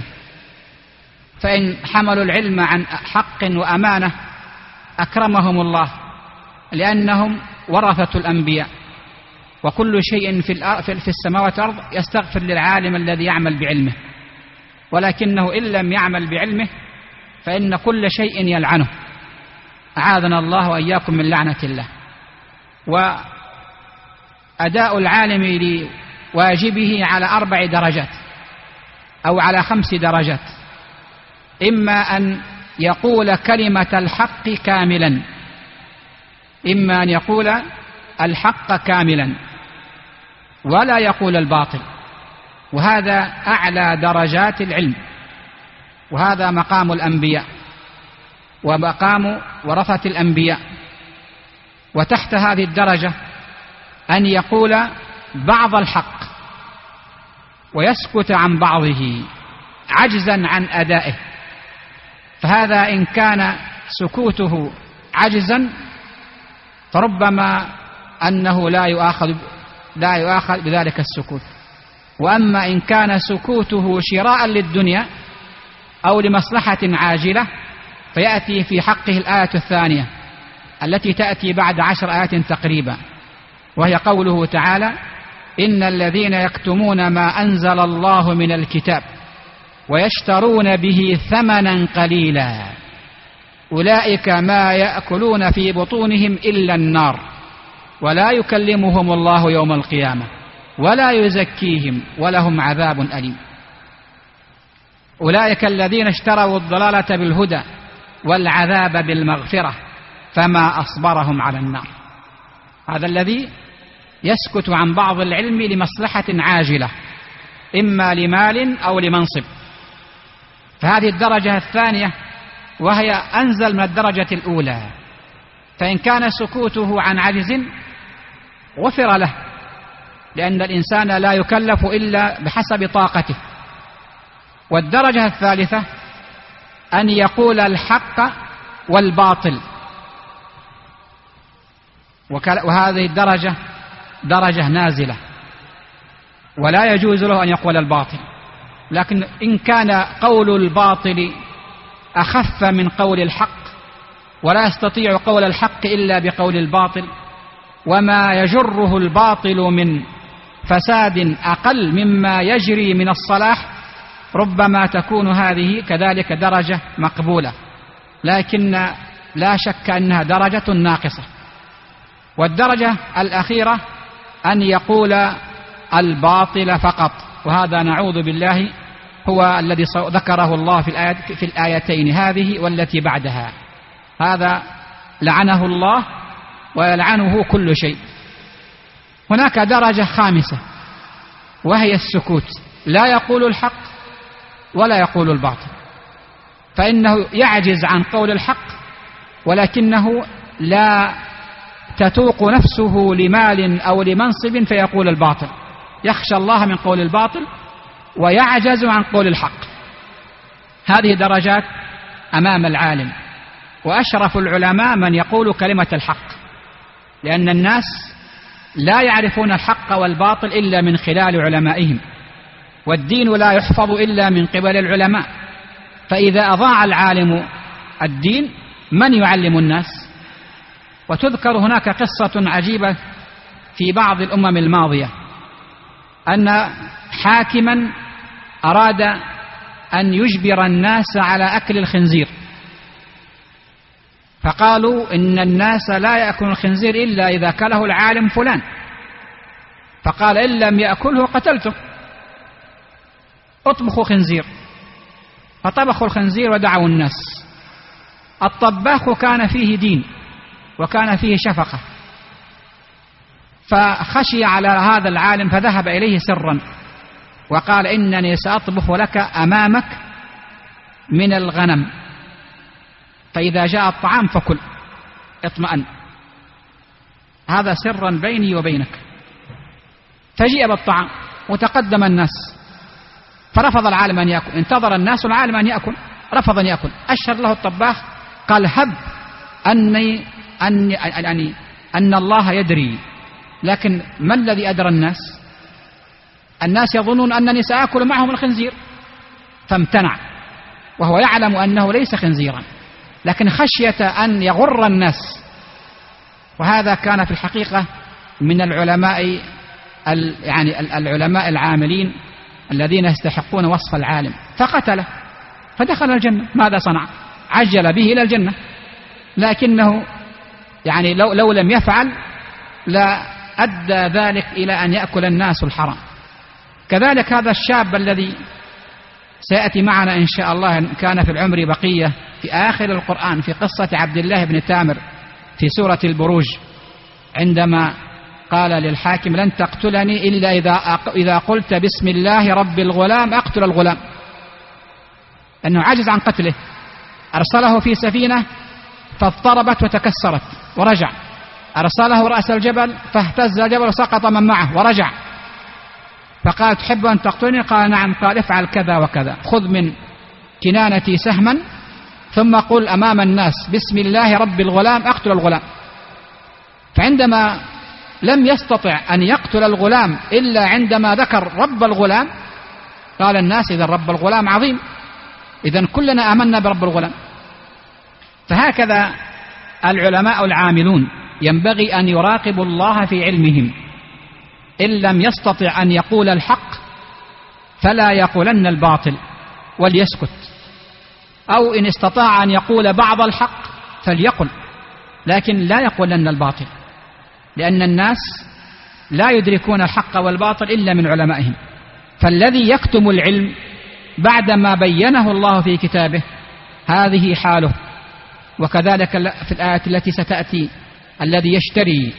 فإن حملوا العلم عن حق وأمانة أكرمهم الله، لأنهم ورثة الأنبياء، وكل شيء في السماوات والأرض يستغفر للعالم الذي يعمل بعلمه، ولكنه إن لم يعمل بعلمه فإن كل شيء يلعنه، أعاذنا الله وإياكم من لعنة الله. وأداء العالم لواجبه على 4 درجات أو على 5 درجات: إما أن يقول كلمة الحق كاملا، إما أن يقول الحق كاملا ولا يقول الباطل، وهذا أعلى درجات العلم، وهذا مقام الأنبياء ومقام ورثة الأنبياء. وتحت هذه الدرجة أن يقول بعض الحق ويسكت عن بعضه عجزا عن أدائه، فهذا إن كان سكوته عجزا فربما أنه لا يؤاخذ بذلك السكوت. وأما إن كان سكوته شراء للدنيا أو لمصلحة عاجلة فيأتي في حقه الآية الثانية التي تأتي بعد 10 آيات تقريبا، وهي قوله تعالى: إن الذين يكتمون ما أنزل الله من الكتاب ويشترون به ثمنا قليلا أولئك ما يأكلون في بطونهم إلا النار ولا يكلمهم الله يوم القيامة ولا يزكيهم ولهم عذاب أليم. أولئك الذين اشتروا الضلالة بالهدى والعذاب بالمغفرة فما أصبرهم على النار. هذا الذي يسكت عن بعض العلم لمصلحة عاجلة، إما لمال أو لمنصب، فهذه الدرجة الثانية وهي أنزل من الدرجة الأولى، فإن كان سكوته عن عجز غفر له، لأن الإنسان لا يكلف إلا بحسب طاقته. والدرجة الثالثة أن يقول الحق والباطل، وهذه الدرجة درجة نازلة ولا يجوز له أن يقول الباطل. لكن إن كان قول الباطل أخف من قول الحق ولا يستطيع قول الحق إلا بقول الباطل، وما يجره الباطل من فساد أقل مما يجري من الصلاح، ربما تكون هذه كذلك درجة مقبولة، لكن لا شك أنها درجة ناقصة. والدرجة الأخيرة أن يقول الباطل فقط، وهذا نعوذ بالله هو الذي ذكره الله في الآيتين هذه والتي بعدها، هذا لعنه الله ويلعنه كل شيء. هناك درجة خامسة وهي السكوت، لا يقول الحق ولا يقول الباطل، فإنه يعجز عن قول الحق ولكنه لا تتوق نفسه لمال أو لمنصب فيقول الباطل، يخشى الله من قول الباطل ويعجز عن قول الحق. هذه درجات أمام العالم، وأشرف العلماء من يقول كلمة الحق، لأن الناس لا يعرفون الحق والباطل إلا من خلال علمائهم، والدين لا يحفظ إلا من قبل العلماء، فإذا أضاع العالم الدين من يعلم الناس؟ وتذكر هناك قصة عجيبة في بعض الأمم الماضية، أن حاكما أراد أن يجبر الناس على أكل الخنزير، فقالوا إن الناس لا يأكل الخنزير إلا إذا أكله العالم فلان، فقال إن لم يأكله قتلته، اطبخوا خنزير، فطبخوا الخنزير ودعوا الناس. الطباخ كان فيه دين وكان فيه شفقة، فخشي على هذا العالم فذهب إليه سرا وقال إنني سأطبخ لك أمامك من الغنم، فإذا جاء الطعام فكل اطمئن، هذا سرا بيني وبينك. فجيء بالطعام وتقدم الناس، فرفض العالم أن يأكل، انتظر الناس العالم أن يأكل، رفض أن يأكل. أشهر له الطباخ قال هب أن الله يدري، لكن ما الذي أدرى الناس؟ الناس يظنون أنني سأكل معهم الخنزير، فامتنع وهو يعلم أنه ليس خنزيرا، لكن خشية أن يغر الناس. وهذا كان في الحقيقة من العلماء العلماء العاملين الذين يستحقون وصف العالم، فقتله فدخل الجنة. ماذا صنع؟ عجل به إلى الجنة، لكنه لو لم يفعل لا أدى ذلك إلى أن يأكل الناس الحرام. كذلك هذا الشاب الذي سيأتي معنا إن شاء الله، كان في العمر بقية، في آخر القرآن في قصة عبد الله بن تامر في سورة البروج، عندما قال للحاكم لن تقتلني إلا إذا قلت بسم الله رب الغلام أقتل الغلام، أنه عجز عن قتله، أرسله في سفينة فاضطربت وتكسرت ورجع، أرسله رأس الجبل فاهتز الجبل وسقط من معه ورجع، فقال تحب أن تقتلني؟ قال نعم. قال افعل كذا وكذا، خذ من كنانتي سهما ثم قل أمام الناس بسم الله رب الغلام أقتل الغلام. فعندما لم يستطع أن يقتل الغلام إلا عندما ذكر رب الغلام، قال الناس إذا رب الغلام عظيم، إذن كلنا آمنا برب الغلام. فهكذا العلماء العاملون ينبغي أن يراقبوا الله في علمهم، إن لم يستطع أن يقول الحق فلا يقولن الباطل وليسكت، أو إن استطاع أن يقول بعض الحق فليقل، لكن لا يقولن الباطل، لأن الناس لا يدركون الحق والباطل إلا من علمائهم. فالذي يكتم العلم بعدما بينه الله في كتابه هذه حاله. وكذلك في الآية التي ستأتي الذي يشتري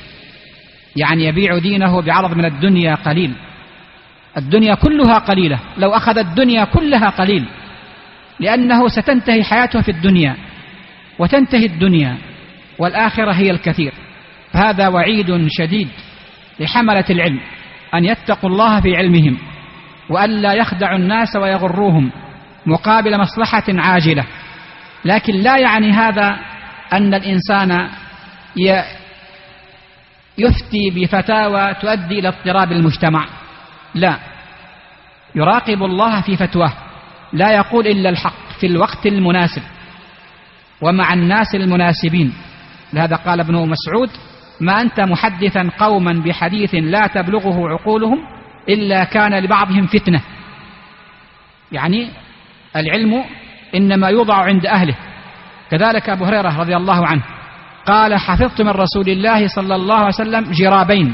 يبيع دينه بعرض من الدنيا قليل، الدنيا كلها قليلة، لو أخذ الدنيا كلها قليل، لأنه ستنتهي حياته في الدنيا وتنتهي الدنيا، والآخرة هي الكثير. فهذا وعيد شديد لحملة العلم أن يتقوا الله في علمهم، وأن لا يخدعوا الناس ويغروهم مقابل مصلحة عاجلة. لكن لا يعني هذا أن الإنسان يفتي بفتاوى تؤدي إلى اضطراب المجتمع، لا، يراقب الله في فتواه، لا يقول إلا الحق في الوقت المناسب. ومع الناس المناسبين. لهذا قال ابن مسعود: ما أنت محدثا قوما بحديث لا تبلغه عقولهم إلا كان لبعضهم فتنة. يعني العلم إنما يوضع عند أهله. كذلك أبو هريرة رضي الله عنه قال: حفظت من رسول الله صلى الله عليه وسلم جرابين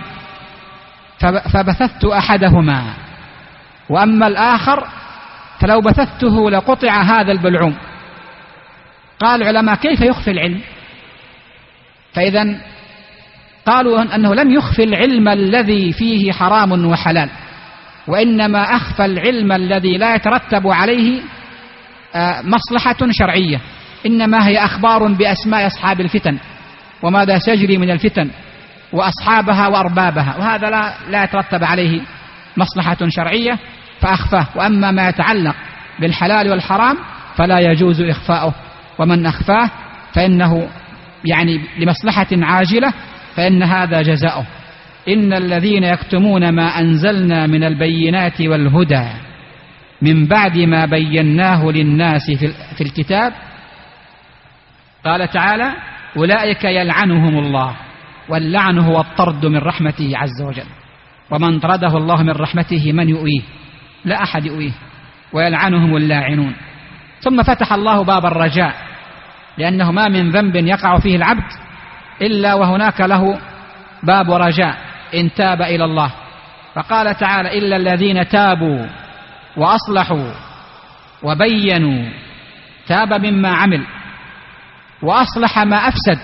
فبثثت أحدهما، وأما الآخر فلو بثثته لقطع هذا البلعوم. قال العلماء: كيف يخفي العلم؟ فإذا قالوا أنه لم يخفي العلم الذي فيه حرام وحلال، وإنما أخفى العلم الذي لا يترتب عليه مصلحة شرعية، إنما هي أخبار بأسماء أصحاب الفتن وماذا سيجري من الفتن وأصحابها وأربابها، وهذا لا يترتب عليه مصلحة شرعية فأخفاه. وأما ما يتعلق بالحلال والحرام فلا يجوز إخفاؤه، ومن أخفاه فإنه يعني لمصلحة عاجلة فإن هذا جزاؤه. إن الذين يكتمون ما أنزلنا من البينات والهدى من بعد ما بيناه للناس في الكتاب، قال تعالى: أولئك يلعنهم الله، واللعن هو الطرد من رحمته عز وجل، ومن طرده الله من رحمته من يؤويه؟ لا أحد يؤويه، ويلعنهم اللاعنون. ثم فتح الله باب الرجاء، لأنه ما من ذنب يقع فيه العبد إلا وهناك له باب رجاء إن تاب إلى الله. فقال تعالى: إلا الذين تابوا وأصلحوا وبينوا. تاب مما عمل، وأصلح ما أفسد،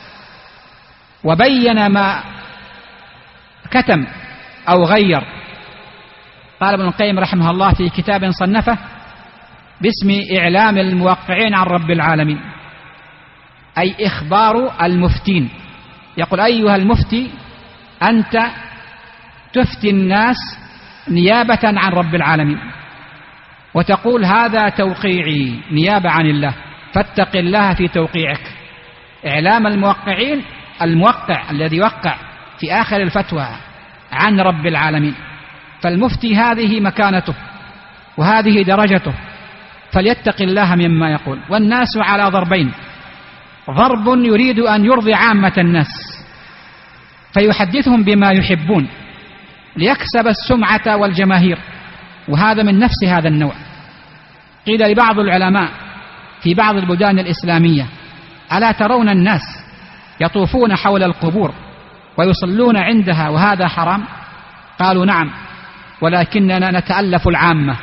وبين ما كتم أو غير. قال ابن القيم رحمه الله في كتاب صنفه باسم إعلام الموقعين عن رب العالمين، أي إخبار المفتين. يقول: أيها المفتي، أنت تفتي الناس نيابة عن رب العالمين، وتقول هذا توقيعي نيابة عن الله، فاتق الله في توقيعك. إعلام الموقعين، الموقع الذي يوقع في آخر الفتوى عن رب العالمين. فالمفتي هذه مكانته وهذه درجته، فليتق الله مما يقول. والناس على ضربين: ضرب يريد أن يرضي عامة الناس فيحدثهم بما يحبون ليكسب السمعة والجماهير، وهذا من نفس هذا النوع. قيل لبعض العلماء في بعض البلدان الإسلامية: ألا ترون الناس يطوفون حول القبور ويصلون عندها وهذا حرام؟ قالوا: نعم، ولكننا نتألف العامة.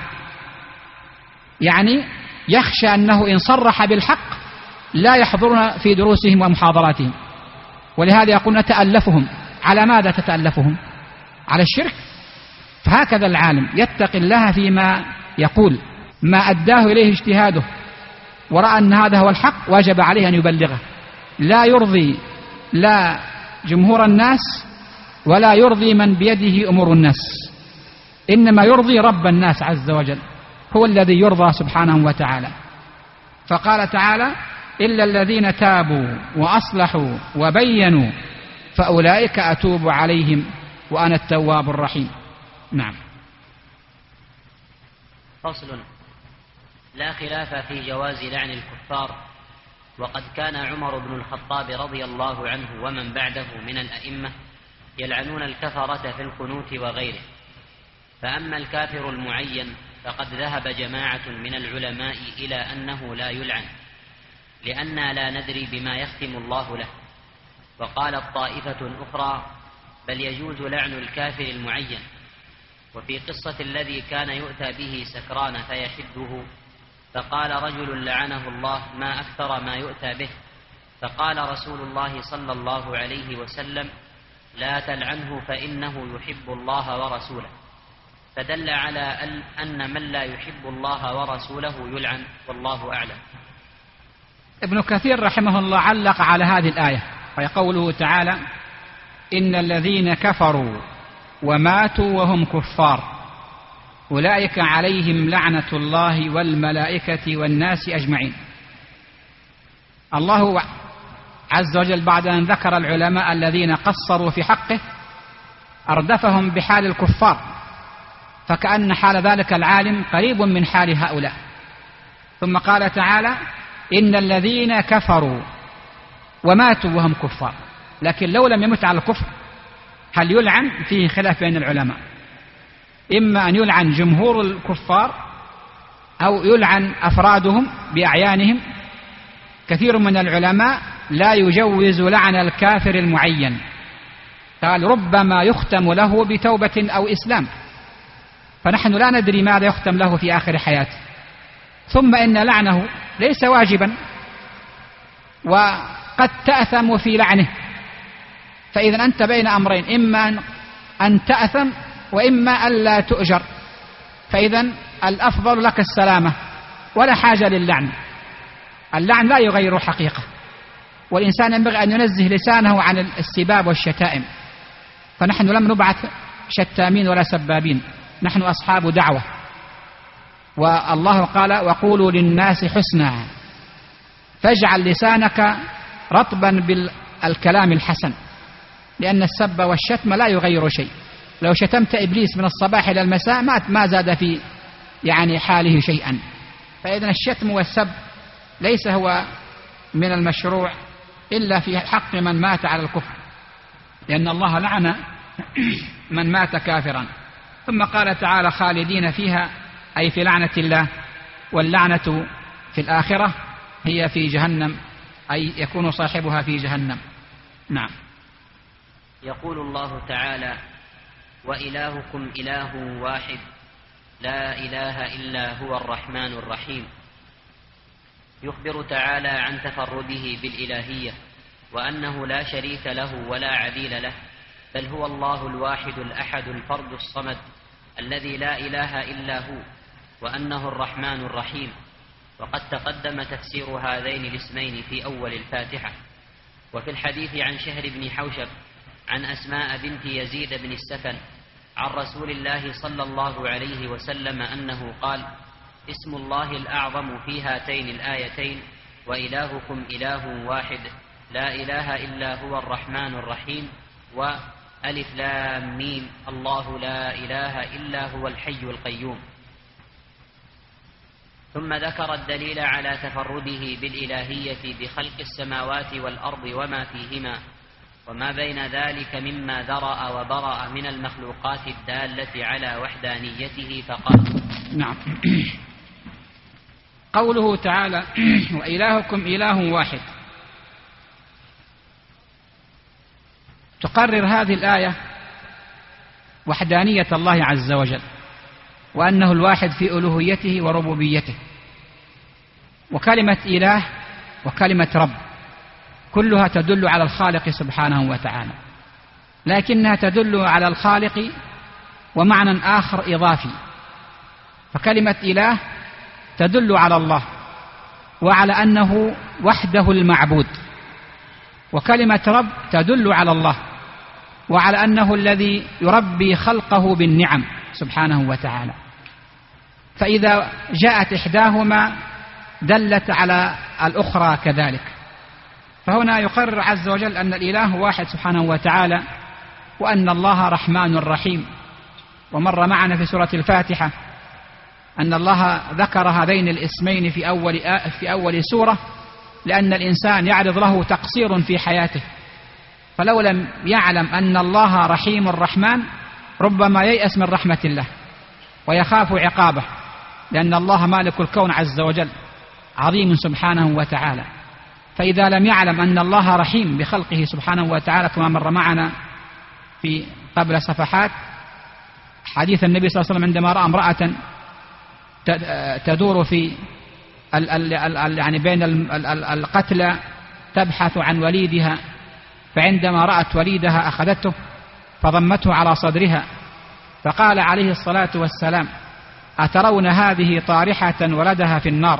يعني يخشى أنه إن صرح بالحق لا يحضرون في دروسهم ومحاضراتهم، ولهذا يقول نتألفهم. على ماذا تتألفهم؟ على الشرك. فهكذا العالم يتقي الله فيما يقول، ما أداه إليه اجتهاده ورأى أن هذا هو الحق واجب عليه أن يبلغه، لا يرضي لا جمهور الناس ولا يرضي من بيده أمور الناس، إنما يرضي رب الناس عز وجل، هو الذي يرضى سبحانه وتعالى. فقال تعالى: إلا الذين تابوا وأصلحوا وبينوا فأولئك أتوب عليهم وأنا التواب الرحيم. نعم. فصل: لا خلاف في جواز لعن الكفار، وقد كان عمر بن الخطاب رضي الله عنه ومن بعده من الأئمة يلعنون الكفرة في القنوت وغيره. فأما الكافر المعين فقد ذهب جماعة من العلماء إلى أنه لا يلعن، لأننا لا ندري بما يختم الله له. وقالت طائفة أخرى: بل يجوز لعن الكافر المعين. وفي قصة الذي كان يؤتى به سكران فيحده، فقال رجل لعنه الله: ما أكثر ما يؤتى به. فقال رسول الله صلى الله عليه وسلم: لا تلعنه فإنه يحب الله ورسوله. فدل على أن من لا يحب الله ورسوله يلعن، والله أعلم. ابن كثير رحمه الله علق على هذه الآية، ويقوله تعالى: إن الذين كفروا وماتوا وهم كفار أولئك عليهم لعنة الله والملائكة والناس أجمعين. الله عز وجل بعد أن ذكر العلماء الذين قصروا في حقه أردفهم بحال الكفار، فكأن حال ذلك العالم قريب من حال هؤلاء. ثم قال تعالى: إن الذين كفروا وماتوا وهم كفار. لكن لو لم يمت على الكفر هل يلعن؟ فيه خلاف بين العلماء، إما أن يلعن جمهور الكفار أو يلعن أفرادهم بأعيانهم. كثير من العلماء لا يجوز لعن الكافر المعين، قال ربما يختم له بتوبة أو إسلام، فنحن لا ندري ماذا يختم له في آخر حياته. ثم إن لعنه ليس واجبا، وقد تأثم في لعنه، فإذا أنت بين أمرين، إما أن تأثم وإما ألا تؤجر، فإذا الأفضل لك السلامة ولا حاجة للعن. اللعن لا يغير الحقيقة، والإنسان ينبغي أن ينزه لسانه عن السباب والشتائم، فنحن لم نبعث شتامين ولا سبابين، نحن أصحاب دعوة، والله قال وقولوا للناس حسنا، فاجعل لسانك رطبا بالكلام الحسن، لأن السب والشتم لا يغير شيء. لو شتمت إبليس من الصباح إلى المساء ما زاد في حاله شيئا. فإذن الشتم والسب ليس هو من المشروع إلا في حق من مات على الكفر، لأن الله لعن من مات كافرا. ثم قال تعالى خالدين فيها، أي في لعنة الله، واللعنة في الآخرة هي في جهنم، أي يكون صاحبها في جهنم. نعم. يقول الله تعالى وإلهكم إله واحد لا إله إلا هو الرحمن الرحيم. يخبر تعالى عن تفرده بالإلهية، وأنه لا شريك له ولا عديل له، بل هو الله الواحد الأحد الفرد الصمد الذي لا إله إلا هو، وأنه الرحمن الرحيم. وقد تقدم تفسير هذين الاسمين في أول الفاتحة. وفي الحديث عن شهر بن حوشب عن أسماء بنت يزيد بن السكن عن رسول الله صلى الله عليه وسلم أنه قال اسم الله الأعظم في هاتين الآيتين وإلهكم إله واحد لا إله إلا هو الرحمن الرحيم، وألف لام ميم الله لا إله إلا هو الحي القيوم. ثم ذكر الدليل على تفرده بالإلهية بخلق السماوات والأرض وما فيهما وما بين ذلك مما ذرأ وبرأ من المخلوقات الدالة على وحدانيته، فقال نعم. قوله تعالى وإلهكم إله واحد، تقرر هذه الآية وحدانية الله عز وجل، وأنه الواحد في ألوهيته وربوبيته. وكلمة إله وكلمة رب كلها تدل على الخالق سبحانه وتعالى، لكنها تدل على الخالق ومعنى آخر إضافي. فكلمة إله تدل على الله وعلى أنه وحده المعبود، وكلمة رب تدل على الله وعلى أنه الذي يربي خلقه بالنعم سبحانه وتعالى. فإذا جاءت إحداهما دلت على الأخرى كذلك. فهنا يقرر عز وجل أن الإله واحد سبحانه وتعالى، وأن الله رحمن رحيم. ومر معنا في سورة الفاتحة أن الله ذكر هذين الاسمين في أول سورة، لأن الإنسان يعرض له تقصير في حياته، فلو لم يعلم أن الله رحيم الرحمن ربما ييأس من رحمة الله ويخاف عقابه، لأن الله مالك الكون عز وجل عظيم سبحانه وتعالى. فإذا لم يعلم أن الله رحيم بخلقه سبحانه وتعالى، كما مر معنا في قبل صفحات حديث النبي صلى الله عليه وسلم عندما رأى امرأة تدور في بين القتلى تبحث عن وليدها، فعندما رأت وليدها أخذته فضمته على صدرها، فقال عليه الصلاة والسلام أترون هذه طارحة ولدها في النار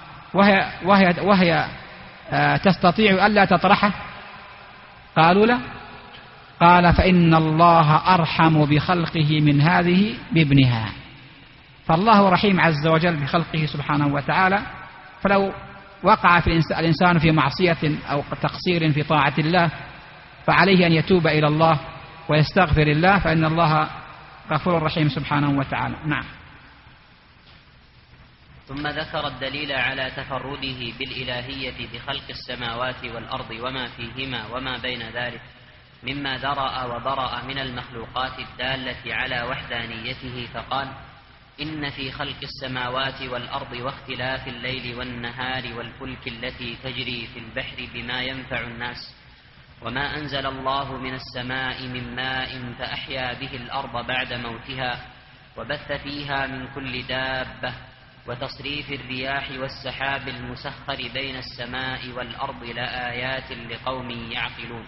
وهي تستطيع ألا تطرحه؟ قالوا لا. قال فإن الله أرحم بخلقه من هذه بابنها. فالله رحيم عز وجل بخلقه سبحانه وتعالى، فلو وقع في الإنسان في معصية أو تقصير في طاعة الله فعليه أن يتوب إلى الله ويستغفر الله، فإن الله غفور رحيم سبحانه وتعالى. نعم. ثم ذكر الدليل على تفرده بالإلهية بخلق السماوات والأرض وما فيهما وما بين ذلك مما ذرأ وبرأ من المخلوقات الدالة على وحدانيته، فقال: إن في خلق السماوات والأرض واختلاف الليل والنهار والفلك التي تجري في البحر بما ينفع الناس وما أنزل الله من السماء من ماء فأحيا به الأرض بعد موتها وبث فيها من كل دابة وتصريف الرياح والسحاب المسخر بين السماء والأرض لآيات لقوم يعقلون.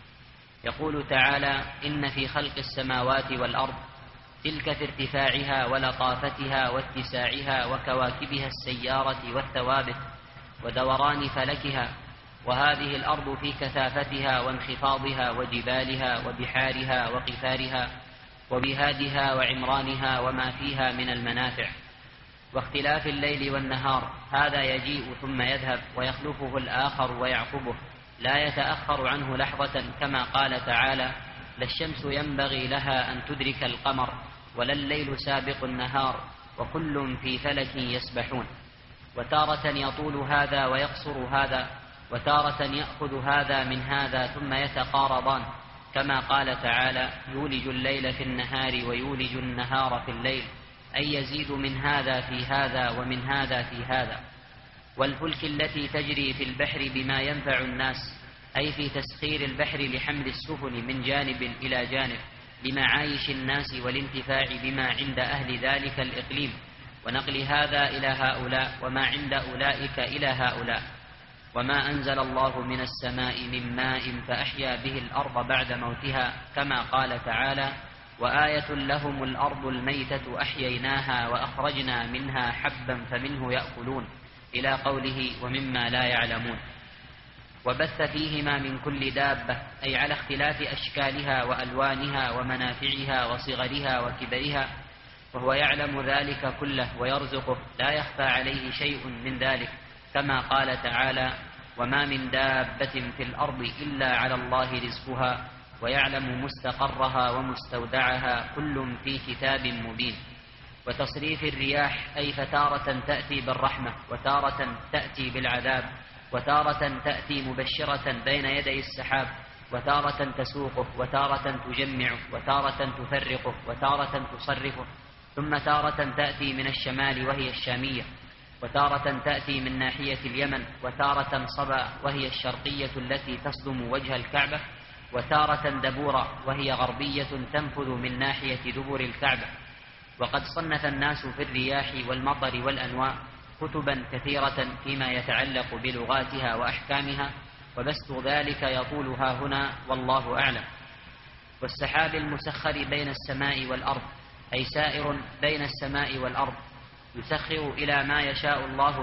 يقول تعالى: إن في خلق السماوات والأرض، تلك في ارتفاعها ولطافتها واتساعها وكواكبها السيارة والثوابت ودوران فلكها، وهذه الأرض في كثافتها وانخفاضها وجبالها وبحارها وقفارها وبهادها وعمرانها وما فيها من المنافع، واختلاف الليل والنهار، هذا يجيء ثم يذهب ويخلفه الآخر ويعقبه لا يتأخر عنه لحظة، كما قال تعالى: لا الشمس ينبغي لها أن تدرك القمر ولا الليل سابق النهار وكل في فلك يسبحون. وتارة يطول هذا ويقصر هذا، وتارة يأخذ هذا من هذا ثم يتقاربان، كما قال تعالى: يولج الليل في النهار ويولج النهار في الليل، أي يزيد من هذا في هذا ومن هذا في هذا. والفلك التي تجري في البحر بما ينفع الناس، أي في تسخير البحر لحمل السفن من جانب إلى جانب لمعايش الناس والانتفاع بما عند أهل ذلك الإقليم، ونقل هذا إلى هؤلاء وما عند أولئك إلى هؤلاء. وما أنزل الله من السماء من ماء فأحيا به الأرض بعد موتها، كما قال تعالى: وآية لهم الأرض الميتة أحييناها وأخرجنا منها حبا فمنه يأكلون، إلى قوله: ومما لا يعلمون. وبث فيهما من كل دابة، أي على اختلاف أشكالها وألوانها ومنافعها وصغرها وكبرها، وهو يعلم ذلك كله ويرزقه، لا يخفى عليه شيء من ذلك، كما قال تعالى: وما من دابة في الأرض إلا على الله رزقها ويعلم مستقرها ومستودعها كل في كتاب مبين. وتصريف الرياح، أي فتارة تأتي بالرحمة وتارة تأتي بالعذاب، وتارة تأتي مبشرة بين يدي السحاب، وتارة تسوقه، وتارة تجمعه، وتارة تفرقه، وتارة تصرفه، ثم تارة تأتي من الشمال وهي الشامية، وتارة تأتي من ناحية اليمن، وتارة صبا وهي الشرقية التي تصدم وجه الكعبة، وتارة دبورا وهي غربية تنفذ من ناحية دبر الكعبة. وقد صنف الناس في الرياح والمطر والأنواع كتبا كثيرة فيما يتعلق بلغاتها وأحكامها، وبسط ذلك يطولها هنا والله أعلم. والسحاب المسخر بين السماء والأرض، أي سائر بين السماء والأرض، يسخر إلى ما يشاء الله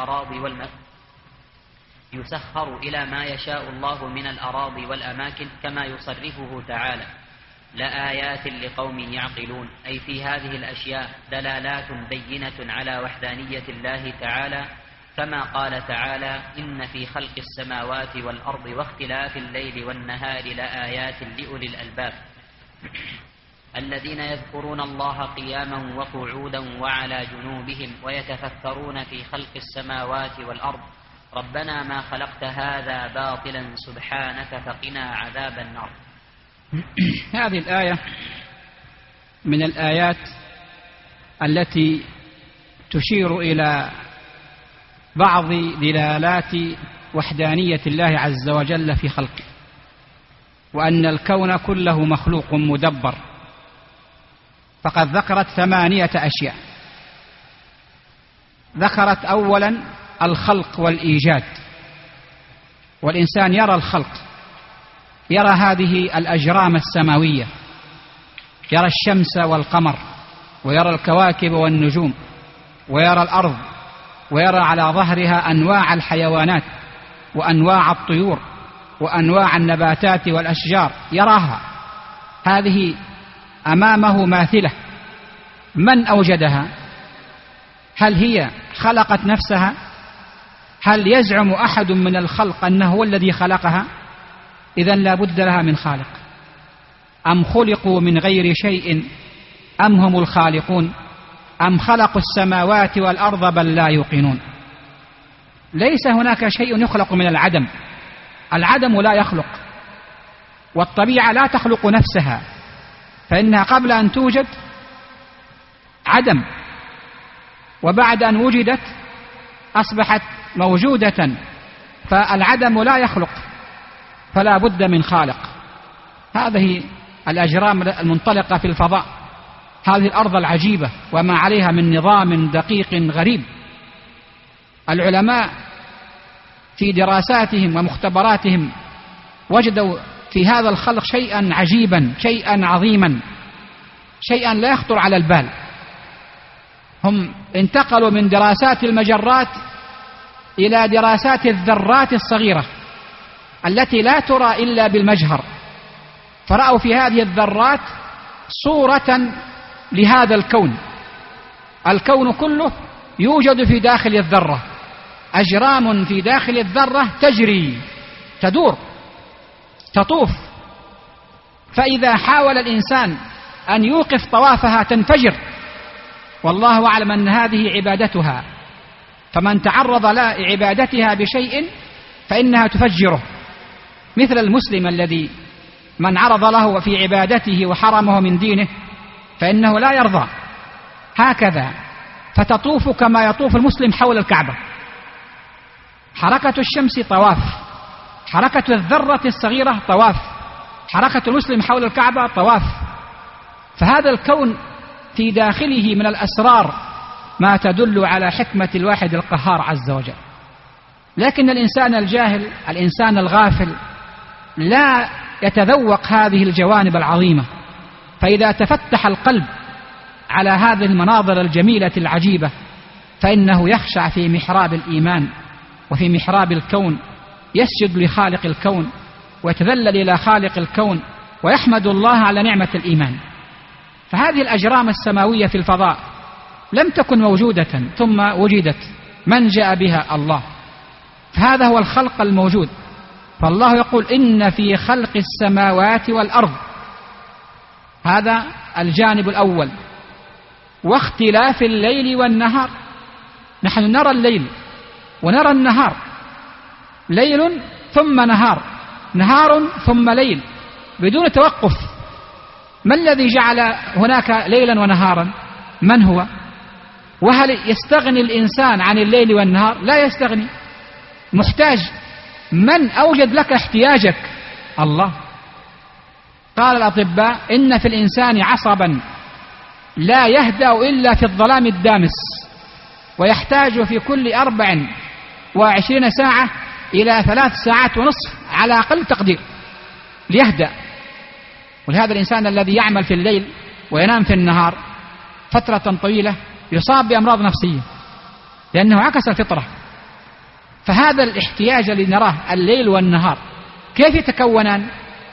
من الأراضي والأماكن كما يصرفه تعالى. لآيات لقوم يعقلون، أي في هذه الأشياء دلالات بينة على وحدانية الله تعالى، كما قال تعالى: إن في خلق السماوات والأرض واختلاف الليل والنهار لآيات لأولي الألباب الذين يذكرون الله قياما وقعودا وعلى جنوبهم ويتفكرون في خلق السماوات والأرض ربنا ما خلقت هذا باطلا سبحانك فقنا عذاب النار. هذه الآية من الآيات التي تشير إلى بعض دلالات وحدانية الله عز وجل في خلقه، وأن الكون كله مخلوق مدبر. فقد ذكرت 8 أشياء. ذكرت أولا الخلق والإيجاد، والإنسان يرى الخلق، يرى هذه الأجرام السماوية، يرى الشمس والقمر، ويرى الكواكب والنجوم، ويرى الأرض، ويرى على ظهرها أنواع الحيوانات وأنواع الطيور وأنواع النباتات والأشجار، يراها هذه أمامه ماثلة. من أوجدها؟ هل هي خلقت نفسها؟ هل يزعم أحد من الخلق أنه هو الذي خلقها؟ إذن لا بد لها من خالق. أم خلقوا من غير شيء أم هم الخالقون؟ أم خلقوا السماوات والأرض بل لا يوقنون. ليس هناك شيء يخلق من العدم، العدم لا يخلق، والطبيعة لا تخلق نفسها، فإنها قبل أن توجد عدم، وبعد أن وجدت أصبحت موجودة، فالعدم لا يخلق، فلا بد من خالق. هذه الأجرام المنطلقة في الفضاء، هذه الأرض العجيبة وما عليها من نظام دقيق غريب. العلماء في دراساتهم ومختبراتهم وجدوا في هذا الخلق شيئا عجيبا، شيئا عظيما، شيئا لا يخطر على البال. هم انتقلوا من دراسات المجرات إلى دراسات الذرات الصغيرة التي لا ترى إلا بالمجهر، فرأوا في هذه الذرات صورة لهذا الكون. الكون كله يوجد في داخل الذرة، أجرام في داخل الذرة تجري، تدور، تطوف، فإذا حاول الإنسان أن يوقف طوافها تنفجر، والله أعلم أن هذه عبادتها، فمن تعرض لعبادتها بشيء فإنها تفجره، مثل المسلم الذي من عرض له في عبادته وحرمه من دينه فإنه لا يرضى، هكذا فتطوف كما يطوف المسلم حول الكعبة. حركة الشمس طواف، حركة الذرة الصغيرة طواف، حركة المسلم حول الكعبة طواف. فهذا الكون في داخله من الأسرار ما تدل على حكمة الواحد القهار عز وجل. لكن الإنسان الجاهل، الإنسان الغافل، لا يتذوق هذه الجوانب العظيمة، فإذا تفتح القلب على هذه المناظر الجميلة العجيبة فإنه يخشع في محراب الإيمان وفي محراب الكون، يسجد لخالق الكون ويتذلل إلى خالق الكون ويحمد الله على نعمة الإيمان. فهذه الأجرام السماوية في الفضاء لم تكن موجودة ثم وجدت، من جاء بها؟ الله. فهذا هو الخلق الموجود. فالله يقول إن في خلق السماوات والأرض، هذا الجانب الأول، واختلاف الليل والنهار. نحن نرى الليل ونرى النهار، ليل ثم نهار، نهار ثم ليل بدون توقف. ما الذي جعل هناك ليلا ونهارا؟ من هو؟ وهل يستغني الإنسان عن الليل والنهار؟ لا يستغني، محتاج. من أوجد لك احتياجك؟ الله. قال الأطباء إن في الإنسان عصبا لا يهدأ إلا في الظلام الدامس، ويحتاج في كل 24 ساعة إلى 3 ساعات ونصف على أقل تقدير ليهدأ. ولهذا الإنسان الذي يعمل في الليل وينام في النهار فترة طويلة يصاب بأمراض نفسية، لأنه عكس الفطرة. فهذا الاحتياج الذي نراه الليل والنهار كيف يتكونان؟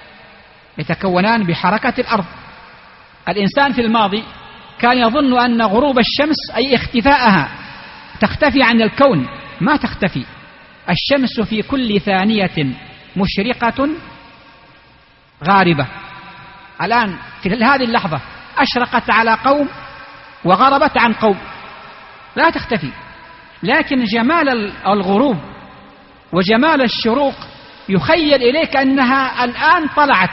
يتكونان بحركة الأرض. الإنسان في الماضي كان يظن أن غروب الشمس أي اختفاءها تختفي عن الكون، ما تختفي. الشمس في كل ثانية مشرقة غاربة. الآن في هذه اللحظة أشرقت على قوم وغربت عن قوم، لا تختفي. لكن جمال الغروب وجمال الشروق يخيل إليك أنها الآن طلعت،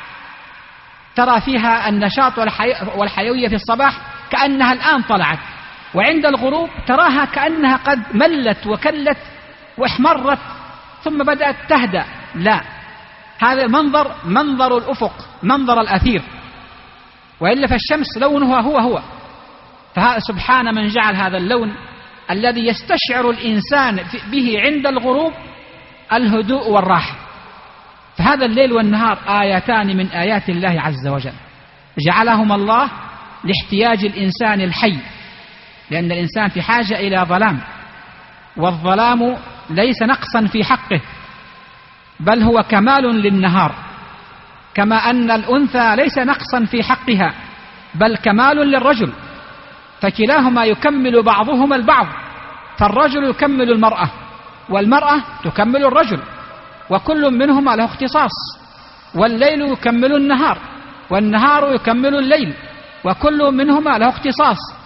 ترى فيها النشاط والحيوية في الصباح كأنها الآن طلعت، وعند الغروب تراها كأنها قد ملت وكلت واحمرت ثم بدأت تهدأ. لا، هذا المنظر منظر الأفق، منظر الأثير، وإلا فالشمس لونها هو. فسبحان من جعل هذا اللون الذي يستشعر الإنسان به عند الغروب الهدوء والراحة. فهذا الليل والنهار آيتان من آيات الله عز وجل، جعلهما الله لاحتياج الإنسان الحي، لأن الإنسان في حاجة إلى ظلام، والظلام ليس نقصا في حقه بل هو كمال للنهار، كما أن الأنثى ليس نقصا في حقها بل كمال للرجل، فكلاهما يكمل بعضهما البعض. فالرجل يكمل المرأة والمرأة تكمل الرجل، وكل منهما له اختصاص. والليل يكمل النهار والنهار يكمل الليل، وكل منهما له اختصاص.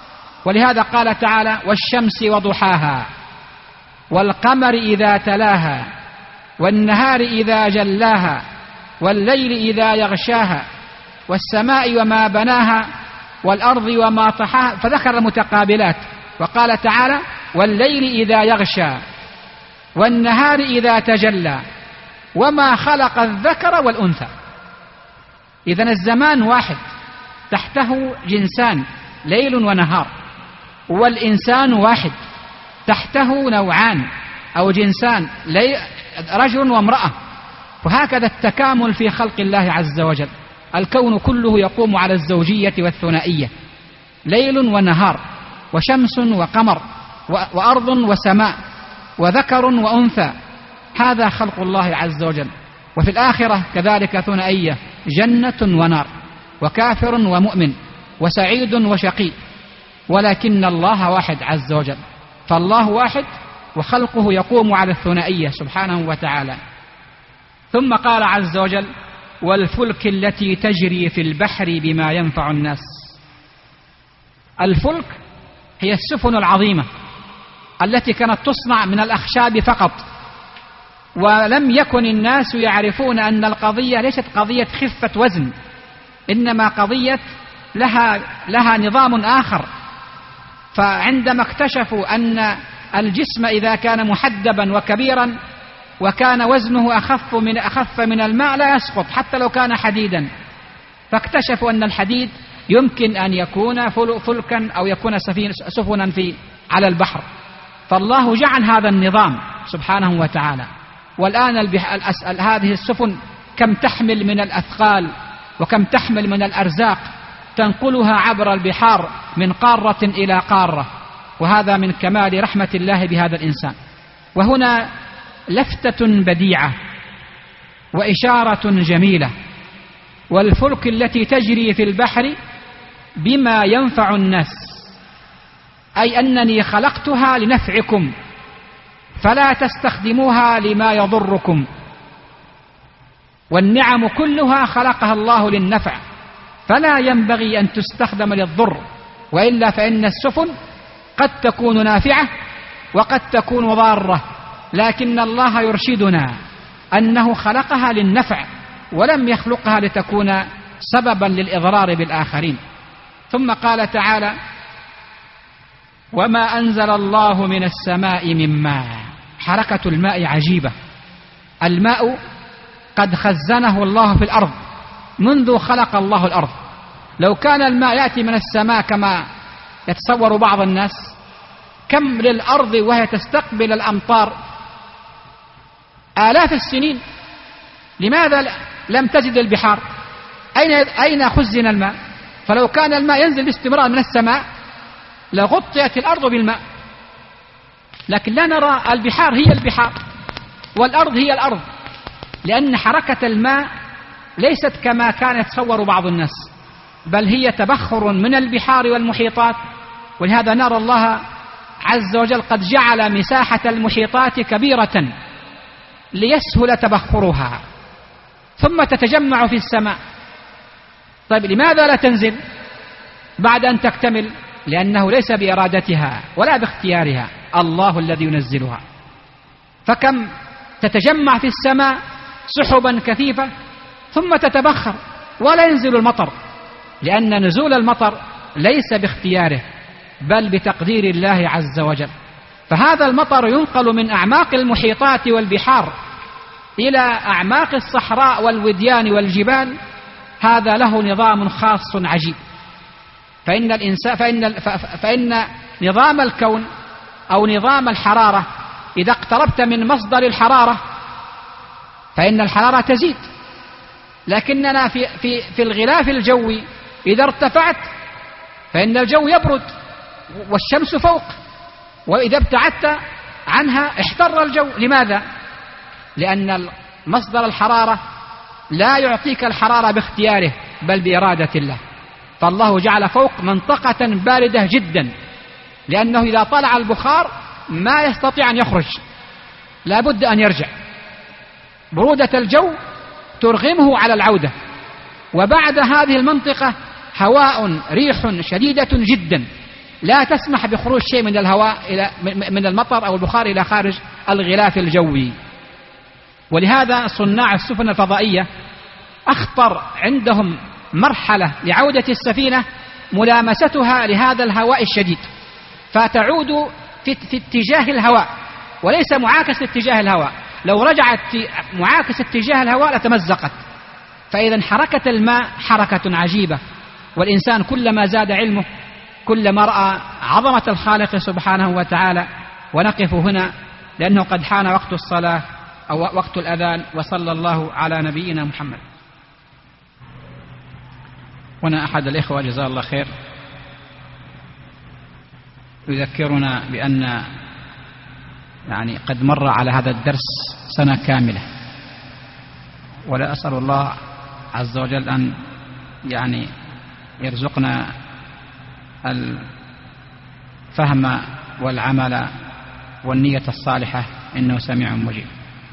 ولهذا قال تعالى: والشمس وضحاها والقمر إذا تلاها والنهار إذا جلاها والليل إذا يغشاها والسماء وما بناها والأرض وما طحاها، فذكر المتقابلات وقال تعالى: والليل إذا يغشى والنهار إذا تجلى وما خلق الذكر والأنثى. إذن الزمان واحد، تحته جنسان ليل ونهار، والإنسان واحد تحته نوعان أو جنسان رجل وامرأة. وهكذا التكامل في خلق الله عز وجل. الكون كله يقوم على الزوجية والثنائية، ليل ونهار وشمس وقمر وأرض وسماء وذكر وأنثى، هذا خلق الله عز وجل. وفي الآخرة كذلك ثنائية، جنة ونار وكافر ومؤمن وسعيد وشقي، ولكن الله واحد عز وجل. فالله واحد وخلقه يقوم على الثنائية سبحانه وتعالى. ثم قال عز وجل: والفلك التي تجري في البحر بما ينفع الناس. الفلك هي السفن العظيمة التي كانت تصنع من الأخشاب فقط، ولم يكن الناس يعرفون أن القضية ليست قضية خفة وزن، إنما قضية لها نظام آخر. فعندما اكتشفوا أن الجسم إذا كان محدبا وكبيرا وكان وزنه أخف من الماء لا يسقط حتى لو كان حديدا، فاكتشفوا أن الحديد يمكن أن يكون فلكا أو يكون سفنا على البحر. فالله جعل هذا النظام سبحانه وتعالى. والآن هذه السفن كم تحمل من الأثقال وكم تحمل من الأرزاق، تنقلها عبر البحار من قارة إلى قارة، وهذا من كمال رحمة الله بهذا الإنسان. وهنا لفتة بديعة وإشارة جميلة: والفلك التي تجري في البحر بما ينفع الناس، أي أنني خلقتها لنفعكم فلا تستخدموها لما يضركم. والنعم كلها خلقها الله للنفع، فلا ينبغي أن تستخدم للضر، وإلا فإن السفن قد تكون نافعة وقد تكون ضارة، لكن الله يرشدنا أنه خلقها للنفع ولم يخلقها لتكون سببا للإضرار بالآخرين. ثم قال تعالى: وما أنزل الله من السماء من ماء. حركة الماء عجيبة. الماء قد خزنه الله في الأرض منذ خلق الله الأرض. لو كان الماء يأتي من السماء كما يتصور بعض الناس، كم للأرض وهي تستقبل الأمطار آلاف السنين. لماذا لم تجد البحار؟ أين خزن الماء؟ فلو كان الماء ينزل باستمرار من السماء لغطيت الأرض بالماء، لكن لا نرى. البحار هي البحار والأرض هي الأرض، لأن حركة الماء ليست كما كان يتصور بعض الناس، بل هي تبخر من البحار والمحيطات. ولهذا نرى الله عز وجل قد جعل مساحة المحيطات كبيرة ليسهل تبخرها ثم تتجمع في السماء. طيب لماذا لا تنزل بعد أن تكتمل؟ لأنه ليس بإرادتها ولا باختيارها، الله الذي ينزلها. فكم تتجمع في السماء سحبا كثيفة ثم تتبخر ولا ينزل المطر، لأن نزول المطر ليس باختياره بل بتقدير الله عز وجل. فهذا المطر ينقل من أعماق المحيطات والبحار إلى أعماق الصحراء والوديان والجبال. هذا له نظام خاص عجيب. فإن نظام الكون أو نظام الحرارة إذا اقتربت من مصدر الحرارة فإن الحرارة تزيد، لكننا في الغلاف الجوي إذا ارتفعت فإن الجو يبرد والشمس فوق، وإذا ابتعدت عنها احتر الجو. لماذا؟ لأن مصدر الحرارة لا يعطيك الحرارة باختياره بل بإرادة الله. فالله جعل فوق منطقة باردة جدا، لأنه إذا طلع البخار ما يستطيع أن يخرج، لا بد أن يرجع. برودة الجو ترغمه على العودة. وبعد هذه المنطقة هواء ريح شديدة جدا لا تسمح بخروج شيء من الهواء من المطر أو البخار إلى خارج الغلاف الجوي. ولهذا صناع السفن الفضائية أخطر عندهم مرحلة لعودة السفينة ملامستها لهذا الهواء الشديد، فتعود في اتجاه الهواء وليس معاكس لاتجاه الهواء. لو رجعت في معاكس اتجاه الهواء لتمزقت. فإذا حركة الماء حركة عجيبة، والإنسان كلما زاد علمه كلما رأى عظمة الخالق سبحانه وتعالى. ونقف هنا لأنه قد حان وقت الصلاة أو وقت الأذان، وصلى الله على نبينا محمد. هنا أحد الإخوة جزاه الله خير يذكرنا بأن يعني قد مر على هذا الدرس سنة كاملة، ولا أسأل الله عز وجل أن يعني يرزقنا الفهم والعمل والنية الصالحة، إنه سميع مجيب.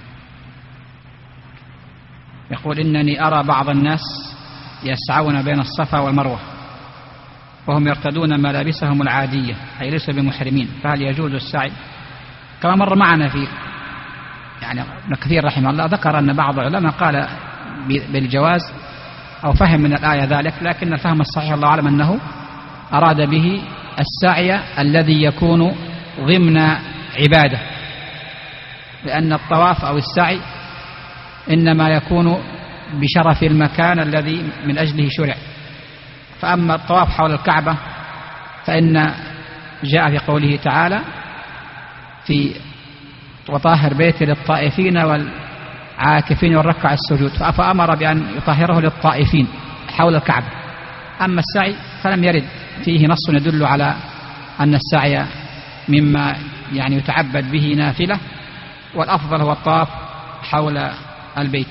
يقول: إنني أرى بعض الناس يسعون بين الصفا والمروة وهم يرتدون ملابسهم العادية، أي ليسوا بمحرمين، فهل يجوز السعي؟ كما مر معنا في يعني ابن كثير رحمه الله ذكر أن بعض العلماء قال بالجواز أو فهم من الآية ذلك، لكن الفهم الصحيح الله أعلم أنه أراد به السعي الذي يكون ضمن عبادة، لأن الطواف أو السعي إنما يكون بشرف المكان الذي من أجله شرع. فأما الطواف حول الكعبة فإن جاء في قوله تعالى: في وطهر بيتي للطائفين والعاكفين والركع السجود، فأمر بأن يطهره للطائفين حول الكعبة. أما السعي فلم يرد فيه نص يدل على أن السعي مما يعني يتعبد به نافلة، والأفضل هو الطواف حول البيت.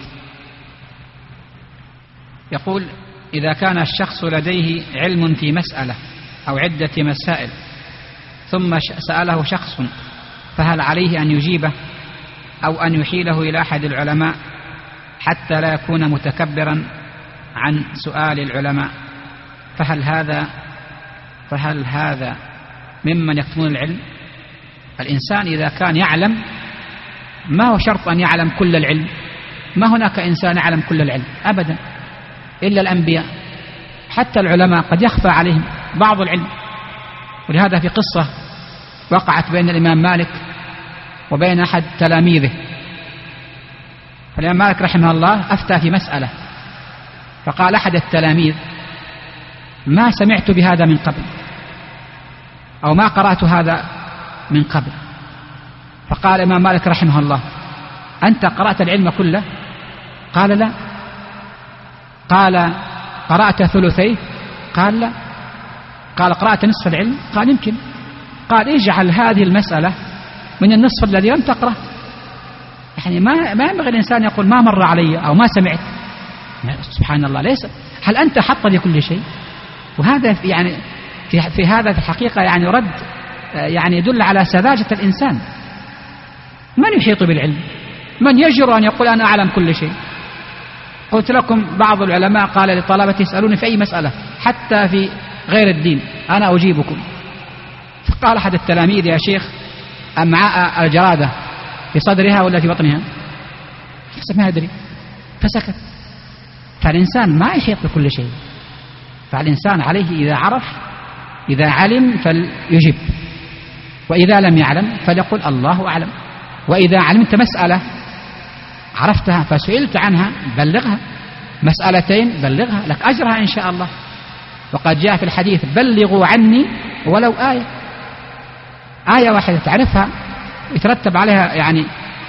يقول: إذا كان الشخص لديه علم في مسألة أو عدة مسائل ثم سأله شخص، فهل عليه أن يجيبه أو أن يحيله إلى أحد العلماء حتى لا يكون متكبرا عن سؤال العلماء؟ فهل هذا ممن يكتمون العلم؟ الإنسان إذا كان يعلم ما هو شرط أن يعلم كل العلم، ما هناك إنسان يعلم كل العلم أبدا إلا الأنبياء، حتى العلماء قد يخفى عليهم بعض العلم. ولهذا في قصة وقعت بين الإمام مالك وبين أحد تلاميذه، فالإمام مالك رحمه الله أفتى في مسألة، فقال أحد التلاميذ: ما سمعت بهذا من قبل، أو ما قرأت هذا من قبل. فقال الإمام مالك رحمه الله: أنت قرأت العلم كله؟ قال: لا. قال: قرأت ثلثيه؟ قال: لا. قال: قرأت نصف العلم؟ قال: يمكن. قال: اجعل هذه المسألة من النصف الذي لم تقرأ. يعني ما ينبغي الإنسان يقول ما مر علي أو ما سمعت. سبحان الله، ليس. هل أنت حط لكل شيء؟ وهذا يعني في هذا في الحقيقة يعني رد يعني يدل على سذاجة الإنسان. من يحيط بالعلم؟ من يجرؤ أن يقول أنا أعلم كل شيء؟ قلت لكم بعض العلماء قال لطلبة يسألوني في أي مسألة حتى في غير الدين أنا أجيبكم. فقال أحد التلاميذ: يا شيخ، أمعاء الجرادة في صدرها ولا في بطنها؟ ما أدري، فسكت. فالإنسان ما يحيط بكل شيء، فالإنسان عليه إذا عرف إذا علم فليجب، وإذا لم يعلم فليقل الله أعلم. وإذا علمت مسألة عرفتها فسئلت عنها بلغها، مسألتين بلغها، لك أجرها إن شاء الله. وقد جاء في الحديث: بلغوا عني ولو آية واحدة تعرفها يترتب عليها يعني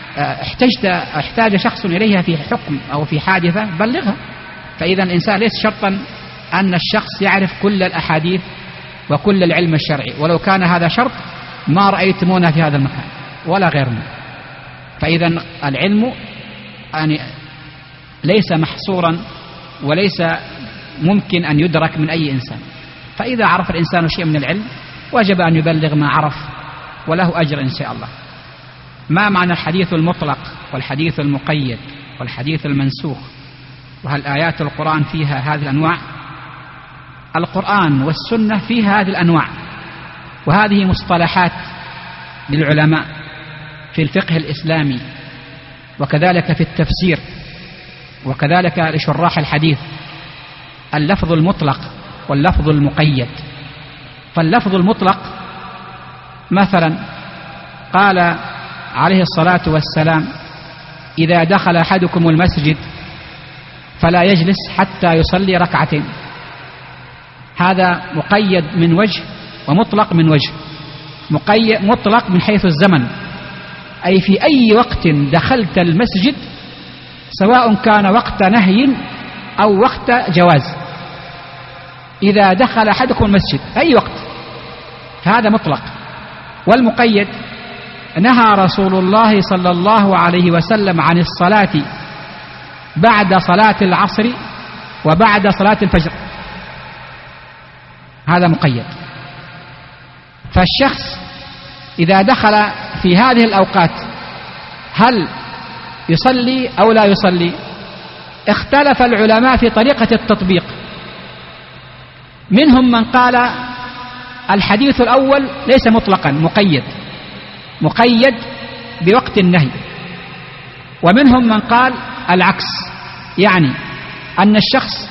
احتاج شخص إليها في حكم أو في حادثة بلغها. فإذا الإنسان ليس شرطا أن الشخص يعرف كل الأحاديث وكل العلم الشرعي، ولو كان هذا شرط ما رأيتمونا في هذا المكان ولا غيرنا. فإذا العلم يعني ليس محصورا وليس ممكن أن يدرك من أي إنسان. فإذا عرف الإنسان شيء من العلم وجب أن يبلغ ما عرف، وله أجر إن شاء الله. ما معنى الحديث المطلق والحديث المقيد والحديث المنسوخ؟ وهل آيات القرآن فيها هذه الأنواع؟ القرآن والسنة فيها هذه الأنواع، وهذه مصطلحات للعلماء في الفقه الإسلامي، وكذلك في التفسير، وكذلك لشراح الحديث. اللفظ المطلق واللفظ المقيد. فاللفظ المطلق مثلا قال عليه الصلاة والسلام: إذا دخل أحدكم المسجد فلا يجلس حتى يصلي ركعتين. هذا مقيد من وجه ومطلق من وجه. مطلق من حيث الزمن، أي في أي وقت دخلت المسجد، سواء كان وقت نهي أو وقت جواز. إذا دخل أحدكم المسجد أي وقت، هذا مطلق. والمقيد: نهى رسول الله صلى الله عليه وسلم عن الصلاة بعد صلاة العصر وبعد صلاة الفجر. هذا مقيد. فالشخص إذا دخل في هذه الأوقات هل يصلي أو لا يصلي؟ اختلف العلماء في طريقة التطبيق. منهم من قال الحديث الأول ليس مطلقا، مقيد بوقت النهي. ومنهم من قال العكس، يعني أن الشخص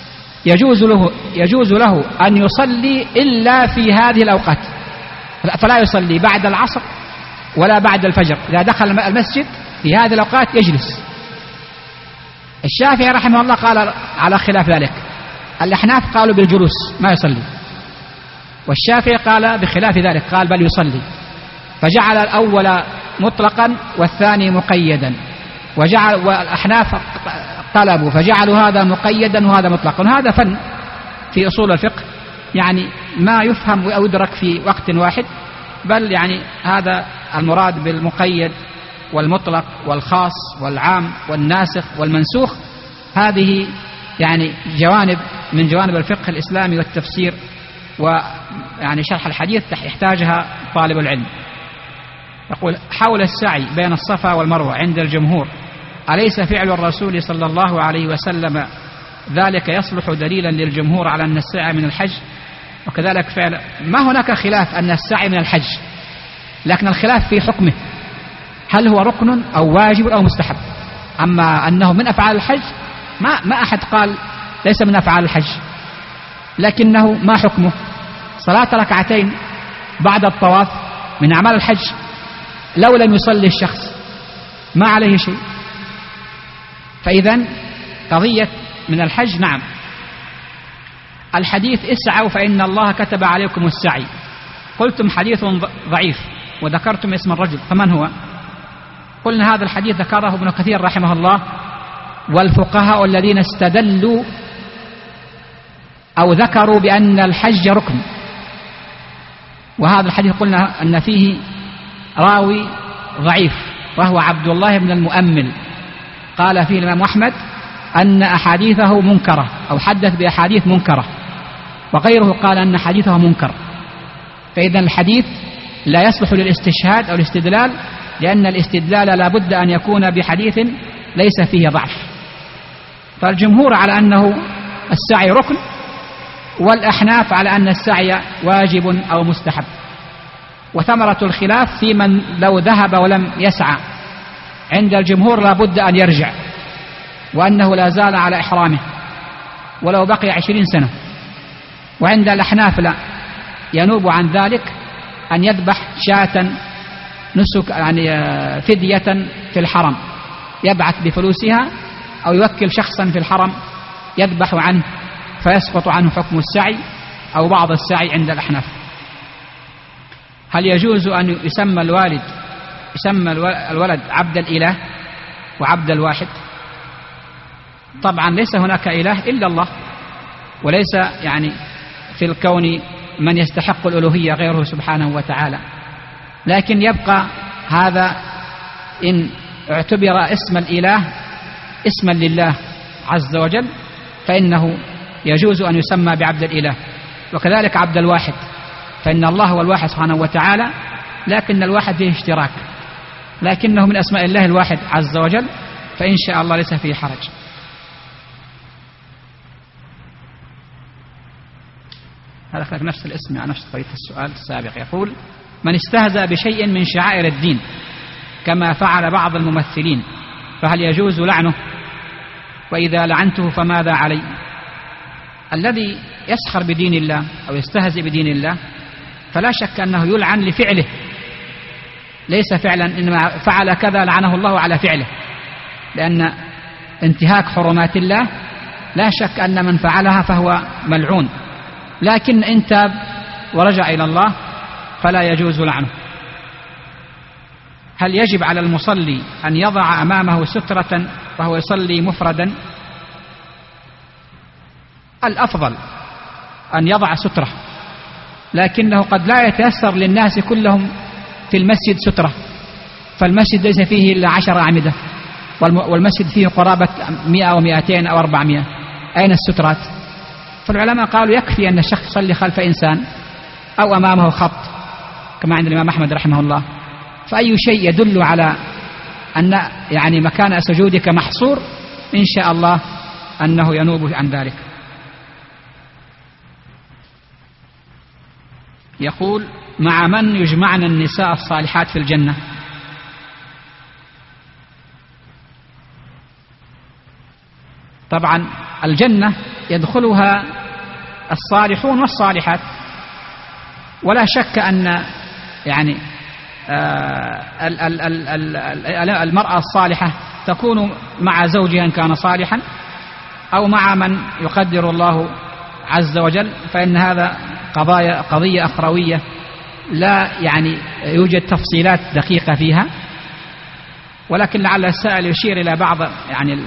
يجوز له أن يصلي إلا في هذه الأوقات، فلا يصلي بعد العصر ولا بعد الفجر. إذا دخل المسجد في هذه الأوقات يجلس. الشافعي رحمه الله قال على خلاف ذلك. الأحناف قالوا بالجلوس ما يصلي، والشافعي قال بخلاف ذلك، قال بل يصلي. فجعل الأول مطلقا والثاني مقيدا، والأحناف قلبوا فجعلوا هذا مقيدا وهذا مطلقا. وهذا فن في أصول الفقه، يعني ما يفهم أو يدرك في وقت واحد، بل يعني هذا المراد بالمقيد والمطلق والخاص والعام والناسخ والمنسوخ. هذه يعني جوانب من جوانب الفقه الإسلامي والتفسير ويعني شرح الحديث يحتاجها طالب العلم. يقول: حول السعي بين الصفا والمروة عند الجمهور، أليس فعل الرسول صلى الله عليه وسلم ذلك يصلح دليلا للجمهور على أن السعي من الحج؟ وكذلك فعل، ما هناك خلاف أن السعي من الحج، لكن الخلاف في حكمه، هل هو ركن أو واجب أو مستحب. أما أنه من أفعال الحج ما أحد قال ليس من أفعال الحج، لكنه ما حكمه؟ صلاة ركعتين بعد الطواف من أعمال الحج، لو لم يصلي الشخص ما عليه شيء. فإذن قضية من الحج نعم. الحديث: اسعوا فإن الله كتب عليكم السعي. قلتم حديث ضعيف وذكرتم اسم الرجل، فمن هو؟ قلنا هذا الحديث ذكره ابن كثير رحمه الله والفقهاء الذين استدلوا أو ذكروا بأن الحج ركن. وهذا الحديث قلنا أن فيه راوي ضعيف وهو عبد الله بن المؤمل، قال فيه الإمام أحمد أن أحاديثه منكرة أو حدث بأحاديث منكرة، وغيره قال أن حديثه منكر. فإذا الحديث لا يصلح للاستشهاد أو الاستدلال، لأن الاستدلال لا بد أن يكون بحديث ليس فيه ضعف. فالجمهور على أنه السعي ركن، والأحناف على أن السعي واجب أو مستحب. وثمرة الخلاف في من لو ذهب ولم يسعى. عند الجمهور لا بد أن يرجع، وأنه لا زال على إحرامه ولو بقي 20 سنة. وعند الأحناف لا، ينوب عن ذلك أن يذبح شاة نسك يعني فدية في الحرم، يبعث بفلوسها أو يوكل شخصا في الحرم يذبح عنه، فيسقط عنه حكم السعي أو بعض السعي عند الأحناف. هل يجوز أن يسمى الولد عبد الإله وعبد الواحد؟ طبعا ليس هناك إله إلا الله، وليس يعني في الكون من يستحق الألوهية غيره سبحانه وتعالى. لكن يبقى هذا إن اعتبر اسم الإله اسما لله عز وجل، فإنه يجوز أن يسمى بعبد الإله. وكذلك عبد الواحد، فإن الله هو الواحد سبحانه وتعالى، لكن الواحد فيه اشتراك، لكنه من أسماء الله الواحد عز وجل، فإن شاء الله ليس فيه حرج. هذا نفس الاسم يعني نفس طريقة السؤال السابق. يقول: من استهزأ بشيء من شعائر الدين كما فعل بعض الممثلين فهل يجوز لعنه؟ وإذا لعنته فماذا علي؟ الذي يسخر بدين الله أو يستهزئ بدين الله فلا شك أنه يلعن لفعله، ليس فعلا إنما فعل كذا لعنه الله على فعله، لأن انتهاك حرمات الله لا شك أن من فعلها فهو ملعون، لكن إن تاب ورجع إلى الله فلا يجوز لعنه. هل يجب على المصلي أن يضع أمامه سترة وهو يصلي مفردا؟ الأفضل أن يضع سترة، لكنه قد لا يتيسر للناس كلهم في المسجد سترة، فالمسجد ليس فيه إلا 10 أعمدة والمسجد فيه قرابة 100 أو 200 أو 400، أين السترات؟ فالعلماء قالوا يكفي أن الشخص يصلي خلف إنسان أو أمامه خط كما عند الإمام أحمد رحمه الله، فأي شيء يدل على أن يعني مكان سجودك محصور إن شاء الله أنه ينوب عن ذلك. يقول: مع من يجمعن النساء الصالحات في الجنة؟ طبعا الجنة يدخلها الصالحون والصالحات، ولا شك أن يعني المرأة الصالحة تكون مع زوجها إن كان صالحا أو مع من يقدر الله عز وجل، فإن هذا قضية أخروية لا يعني يوجد تفصيلات دقيقة فيها، ولكن لعل السائل يشير إلى بعض يعني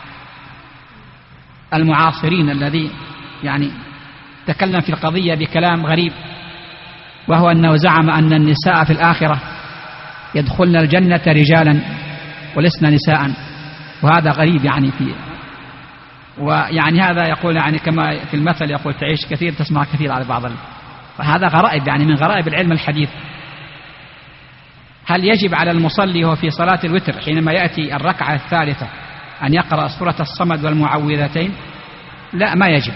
المعاصرين الذي يعني تكلم في القضية بكلام غريب، وهو أنه زعم أن النساء في الآخرة يدخلن الجنة رجالا ولسن نساء، وهذا غريب يعني ويعني هذا يقول يعني كما في المثل يقول: تعيش كثير تسمع كثير على بعض فهذا غرائب يعني من غرائب العلم الحديث. هل يجب على المصلي وهو في صلاة الوتر حينما يأتي الركعة الثالثة أن يقرأ سورة الصمد والمعوذتين؟ لا، ما يجب.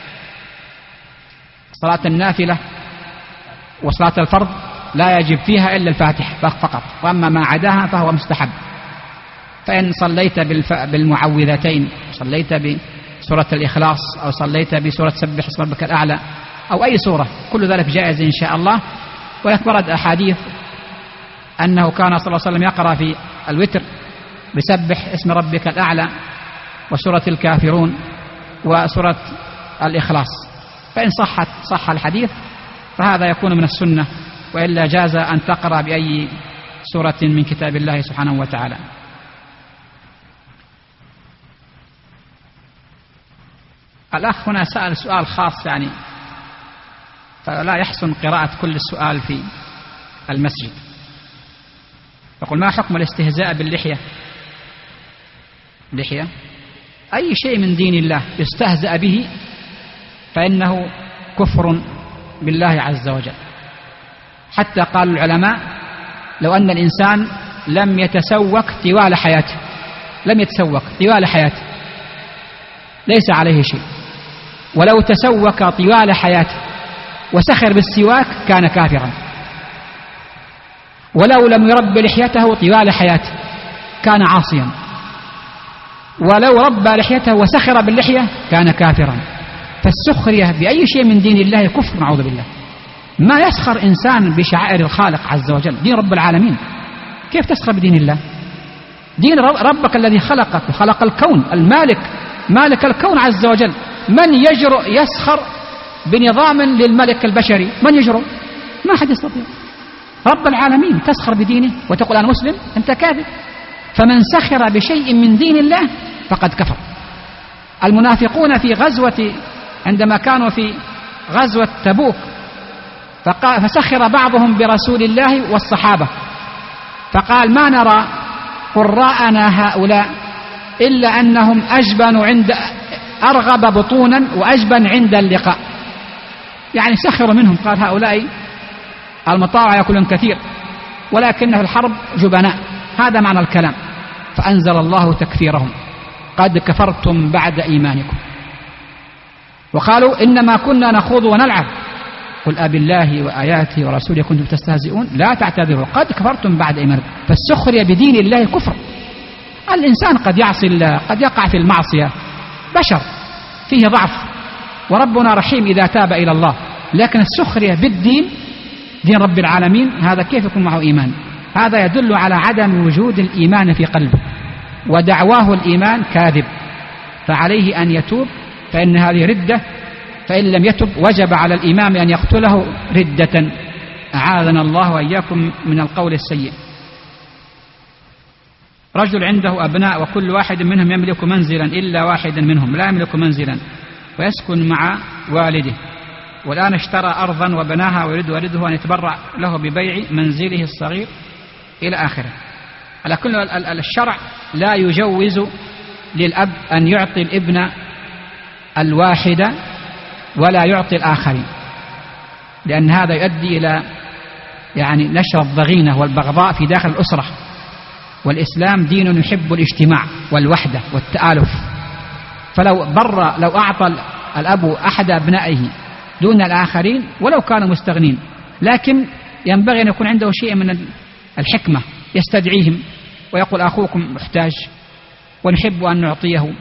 صلاة النافلة وصلاة الفرض لا يجب فيها إلا الفاتحة فقط، وأما ما عداها فهو مستحب. فإن صليت بالمعوذتين، صليت بسورة الإخلاص، أو صليت بسورة سبح اسم ربك الأعلى أو أي سورة، كل ذلك جائز إن شاء الله. ولكن ورد أحاديث أنه كان صلى الله عليه وسلم يقرأ في الوتر بسبح اسم ربك الأعلى وسورة الكافرون وسورة الإخلاص، فإن صح الحديث فهذا يكون من السنة، وإلا جاز أن تقرأ بأي سورة من كتاب الله سبحانه وتعالى. الأخ هنا سأل سؤال خاص يعني فلا يحسن قراءة كل السؤال في المسجد. يقول: ما حكم الاستهزاء باللحية؟ لحية أي شيء من دين الله يستهزأ به فإنه كفر بالله عز وجل. حتى قال العلماء: لو أن الإنسان لم يتسوك طوال حياته، ليس عليه شيء، ولو تسوك طوال حياته وسخر بالسواك كان كافرا، ولو لم يرب لحيته طوال حياته كان عاصيا، ولو ربى لحيته وسخر باللحية كان كافرا. فالسخرية بأي شيء من دين الله كفر، نعوذ بالله. ما يسخر إنسان بشعائر الخالق عز وجل، دين رب العالمين، كيف تسخر بدين الله؟ دين ربك الذي خلقك وخلق الكون، المالك، مالك الكون عز وجل. من يجرؤ يسخر بنظام للملك البشري؟ من يجرؤ؟ ما حد يستطيع. رب العالمين تسخر بدينه وتقول أنا مسلم؟ أنت كاذب. فمن سخر بشيء من دين الله فقد كفر. المنافقون في غزوة، عندما كانوا في غزوة تبوك، فسخر بعضهم برسول الله والصحابة، فقال: ما نرى قراءنا هؤلاء إلا أنهم أجبن أرغب بطونا وأجبن عند اللقاء. يعني سخروا منهم، قال هؤلاء المطاوع يأكلون كثير ولكن في الحرب جبناء، هذا معنى الكلام. فأنزل الله تكفيرهم: قد كفرتم بعد إيمانكم. وقالوا: إنما كنا نخوض ونلعب قل أبي الله وآياته ورسوله كنتم تستهزئون لا تعتذروا قد كفرتم بعد إيمانكم. فالسخرية بدين الله كفر. الإنسان قد يعصي الله، قد يقع في المعصية، بشر فيه ضعف، وربنا رحيم إذا تاب إلى الله. لكن السخرية بالدين، دين رب العالمين، هذا كيف يكون معه إيمان؟ هذا يدل على عدم وجود الإيمان في قلبه، ودعواه الإيمان كاذب، فعليه أن يتوب، فإن هذه ردة، فإن لم يتب وجب على الإمام أن يقتله ردة. أعاذنا الله وإياكم من القول السيء. رجل عنده أبناء وكل واحد منهم يملك منزلا إلا واحد منهم لا يملك منزلا ويسكن مع والده، والآن اشترى أرضا وبناها ويريد والده أن يتبرع له ببيع منزله الصغير إلى آخره. على كل الشرع لا يجوز للأب أن يعطي الابن الواحد ولا يعطي الآخرين، لأن هذا يؤدي إلى نشر الضغينة والبغضاء في داخل الأسرة. والإسلام دين يحب الاجتماع والوحدة والتآلف، فلو لو أعطى الأب أحد أبنائه دون الآخرين ولو كانوا مستغنين، لكن ينبغي أن يكون عنده شيء من الحكمة، يستدعيهم ويقول أخوكم محتاج ونحب أن نعطيه،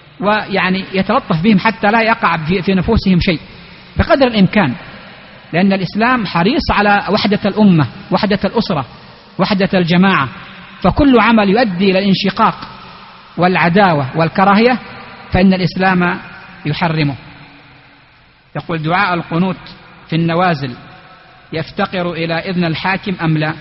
يتلطف بهم حتى لا يقع في نفوسهم شيء بقدر الإمكان، لأن الإسلام حريص على وحدة الأمة، وحدة الأسرة، وحدة الجماعة. فكل عمل يؤدي إلى الانشقاق والعداوة والكراهية فإن الإسلام يحرمه. يقول دعاء القنوت في النوازل يفتقر إلى إذن الحاكم أم لا؟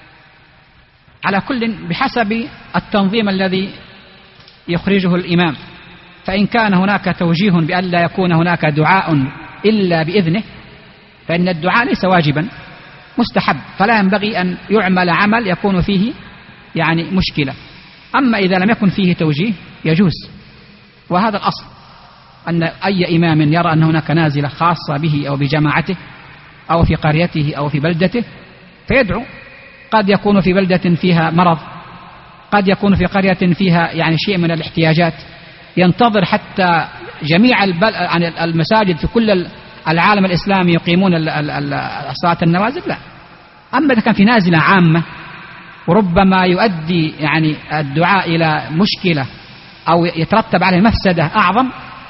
على كل بحسب التنظيم الذي يخرجه الإمام، فإن كان هناك توجيه بأن لا يكون هناك دعاء إلا بإذنه فإن الدعاء ليس واجبا، مستحب، فلا ينبغي أن يعمل عمل يكون فيه مشكلة. أما إذا لم يكن فيه توجيه يجوز، وهذا الأصل، أن أي إمام يرى أن هناك نازلة خاصة به أو بجماعته أو في قريته أو في بلدته فيدعو. قد يكون في بلدة فيها مرض، قد يكون في قرية فيها شيء من الاحتياجات، ينتظر حتى جميع المساجد في كل العالم الإسلامي يقيمون صلاة النوازل؟ لا. أما إذا كان في نازلة عامة وربما يؤدي الدعاء إلى مشكلة أو يترتب عليه مفسدة أعظم،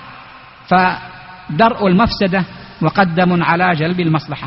فدرء المفسدة مقدم على جلب المصلحة.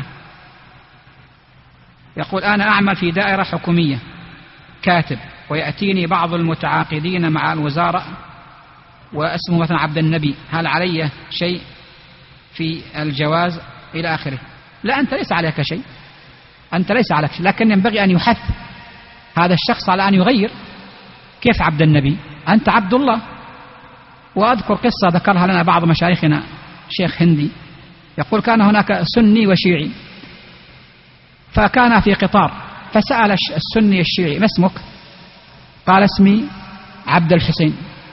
يقول أنا أعمل في دائرة حكومية كاتب، ويأتيني بعض المتعاقدين مع الوزارة واسمه مثلا عبد النبي، هل علي شيء في الجواز إلى آخره؟ لا، أنت ليس عليك شيء، أنت ليس عليك شيء، لكن ينبغي أن يحث هذا الشخص على أن يغير. كيف عبد النبي؟ أنت عبد الله. وأذكر قصة ذكرها لنا بعض مشايخنا، شيخ هندي يقول كان هناك سني وشيعي، فكان في قطار، فسأل السني الشيعي ما اسمك؟ قال اسمي عبد الحسين.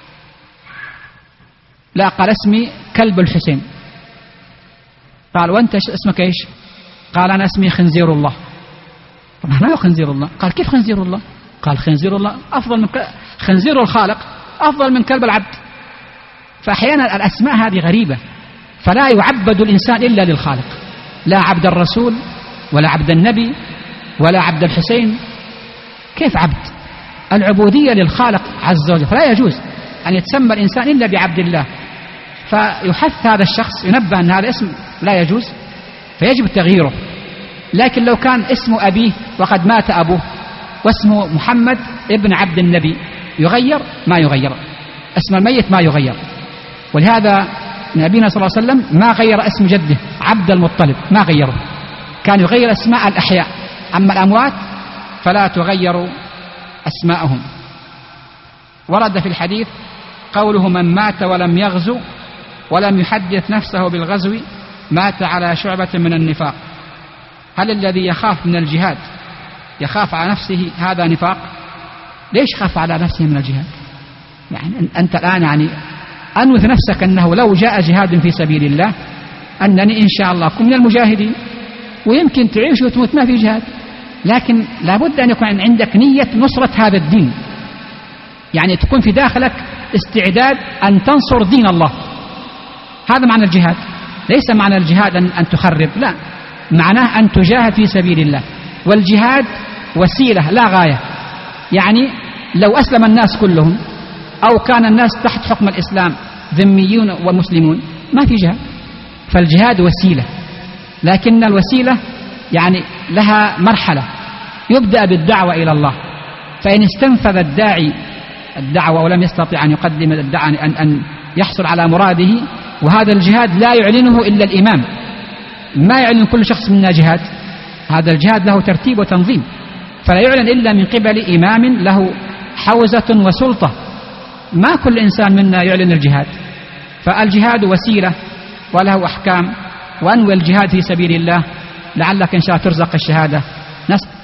لا، قال اسمي كلب الحسين. قال وأنت اسمك إيش؟ قال أنا اسمي خنزير الله. طبعا ما هو خنزير الله؟ قال كيف خنزير الله؟ قال خنزير الله أفضل من خنزير الخالق، أفضل من كلب العبد. فأحيانا الأسماء هذه غريبة، فلا يعبد الإنسان إلا للخالق، لا عبد الرسول ولا عبد النبي ولا عبد الحسين. كيف عبد؟ العبودية للخالق عز وجل، فلا يجوز أن يتسمى الإنسان إلا بعبد الله. فيحث هذا الشخص، ينبه أن هذا اسم لا يجوز فيجب تغييره. لكن لو كان اسم أبيه وقد مات أبوه واسمه محمد ابن عبد النبي يغير؟ ما يغير، اسم الميت ما يغير. ولهذا نبينا صلى الله عليه وسلم ما غير اسم جده عبد المطلب، ما غيره، كان يغير أسماء الأحياء، أما الأموات فلا تغير أسماءهم. ورد في الحديث قوله من مات ولم يغزو ولم يحدث نفسه بالغزو مات على شعبة من النفاق. هل الذي يخاف من الجهاد يخاف على نفسه هذا نفاق؟ ليش خاف على نفسه من الجهاد؟ أنت الآن أنوث نفسك أنه لو جاء جهاد في سبيل الله أنني إن شاء الله كن من المجاهدين، ويمكن تعيش وتموت ما في جهاد، لكن لابد أن يكون عندك نية نصرة هذا الدين، تكون في داخلك استعداد أن تنصر دين الله. هذا معنى الجهاد، ليس معنى الجهاد أن تخرب، لا، معناه أن تجاهد في سبيل الله، والجهاد وسيلة لا غاية. يعني لو أسلم الناس كلهم أو كان الناس تحت حكم الإسلام ذميون ومسلمون ما في جهاد. فالجهاد وسيلة، لكن الوسيلة يعني لها مرحلة، يبدأ بالدعوة إلى الله، فإن استنفذ الداعي الدعوة ولم يستطع أن يقدم الدعوة أن يحصل على مراده، وهذا الجهاد لا يعلنه إلا الإمام، ما يعلن كل شخص منا جهاد، هذا الجهاد له ترتيب وتنظيم، فلا يعلن إلا من قبل إمام له حوزة وسلطة، ما كل إنسان منا يعلن الجهاد. فالجهاد وسيلة وله أحكام، وأنوي الجهاد في سبيل الله لعلك إن شاء الله ترزق الشهادة.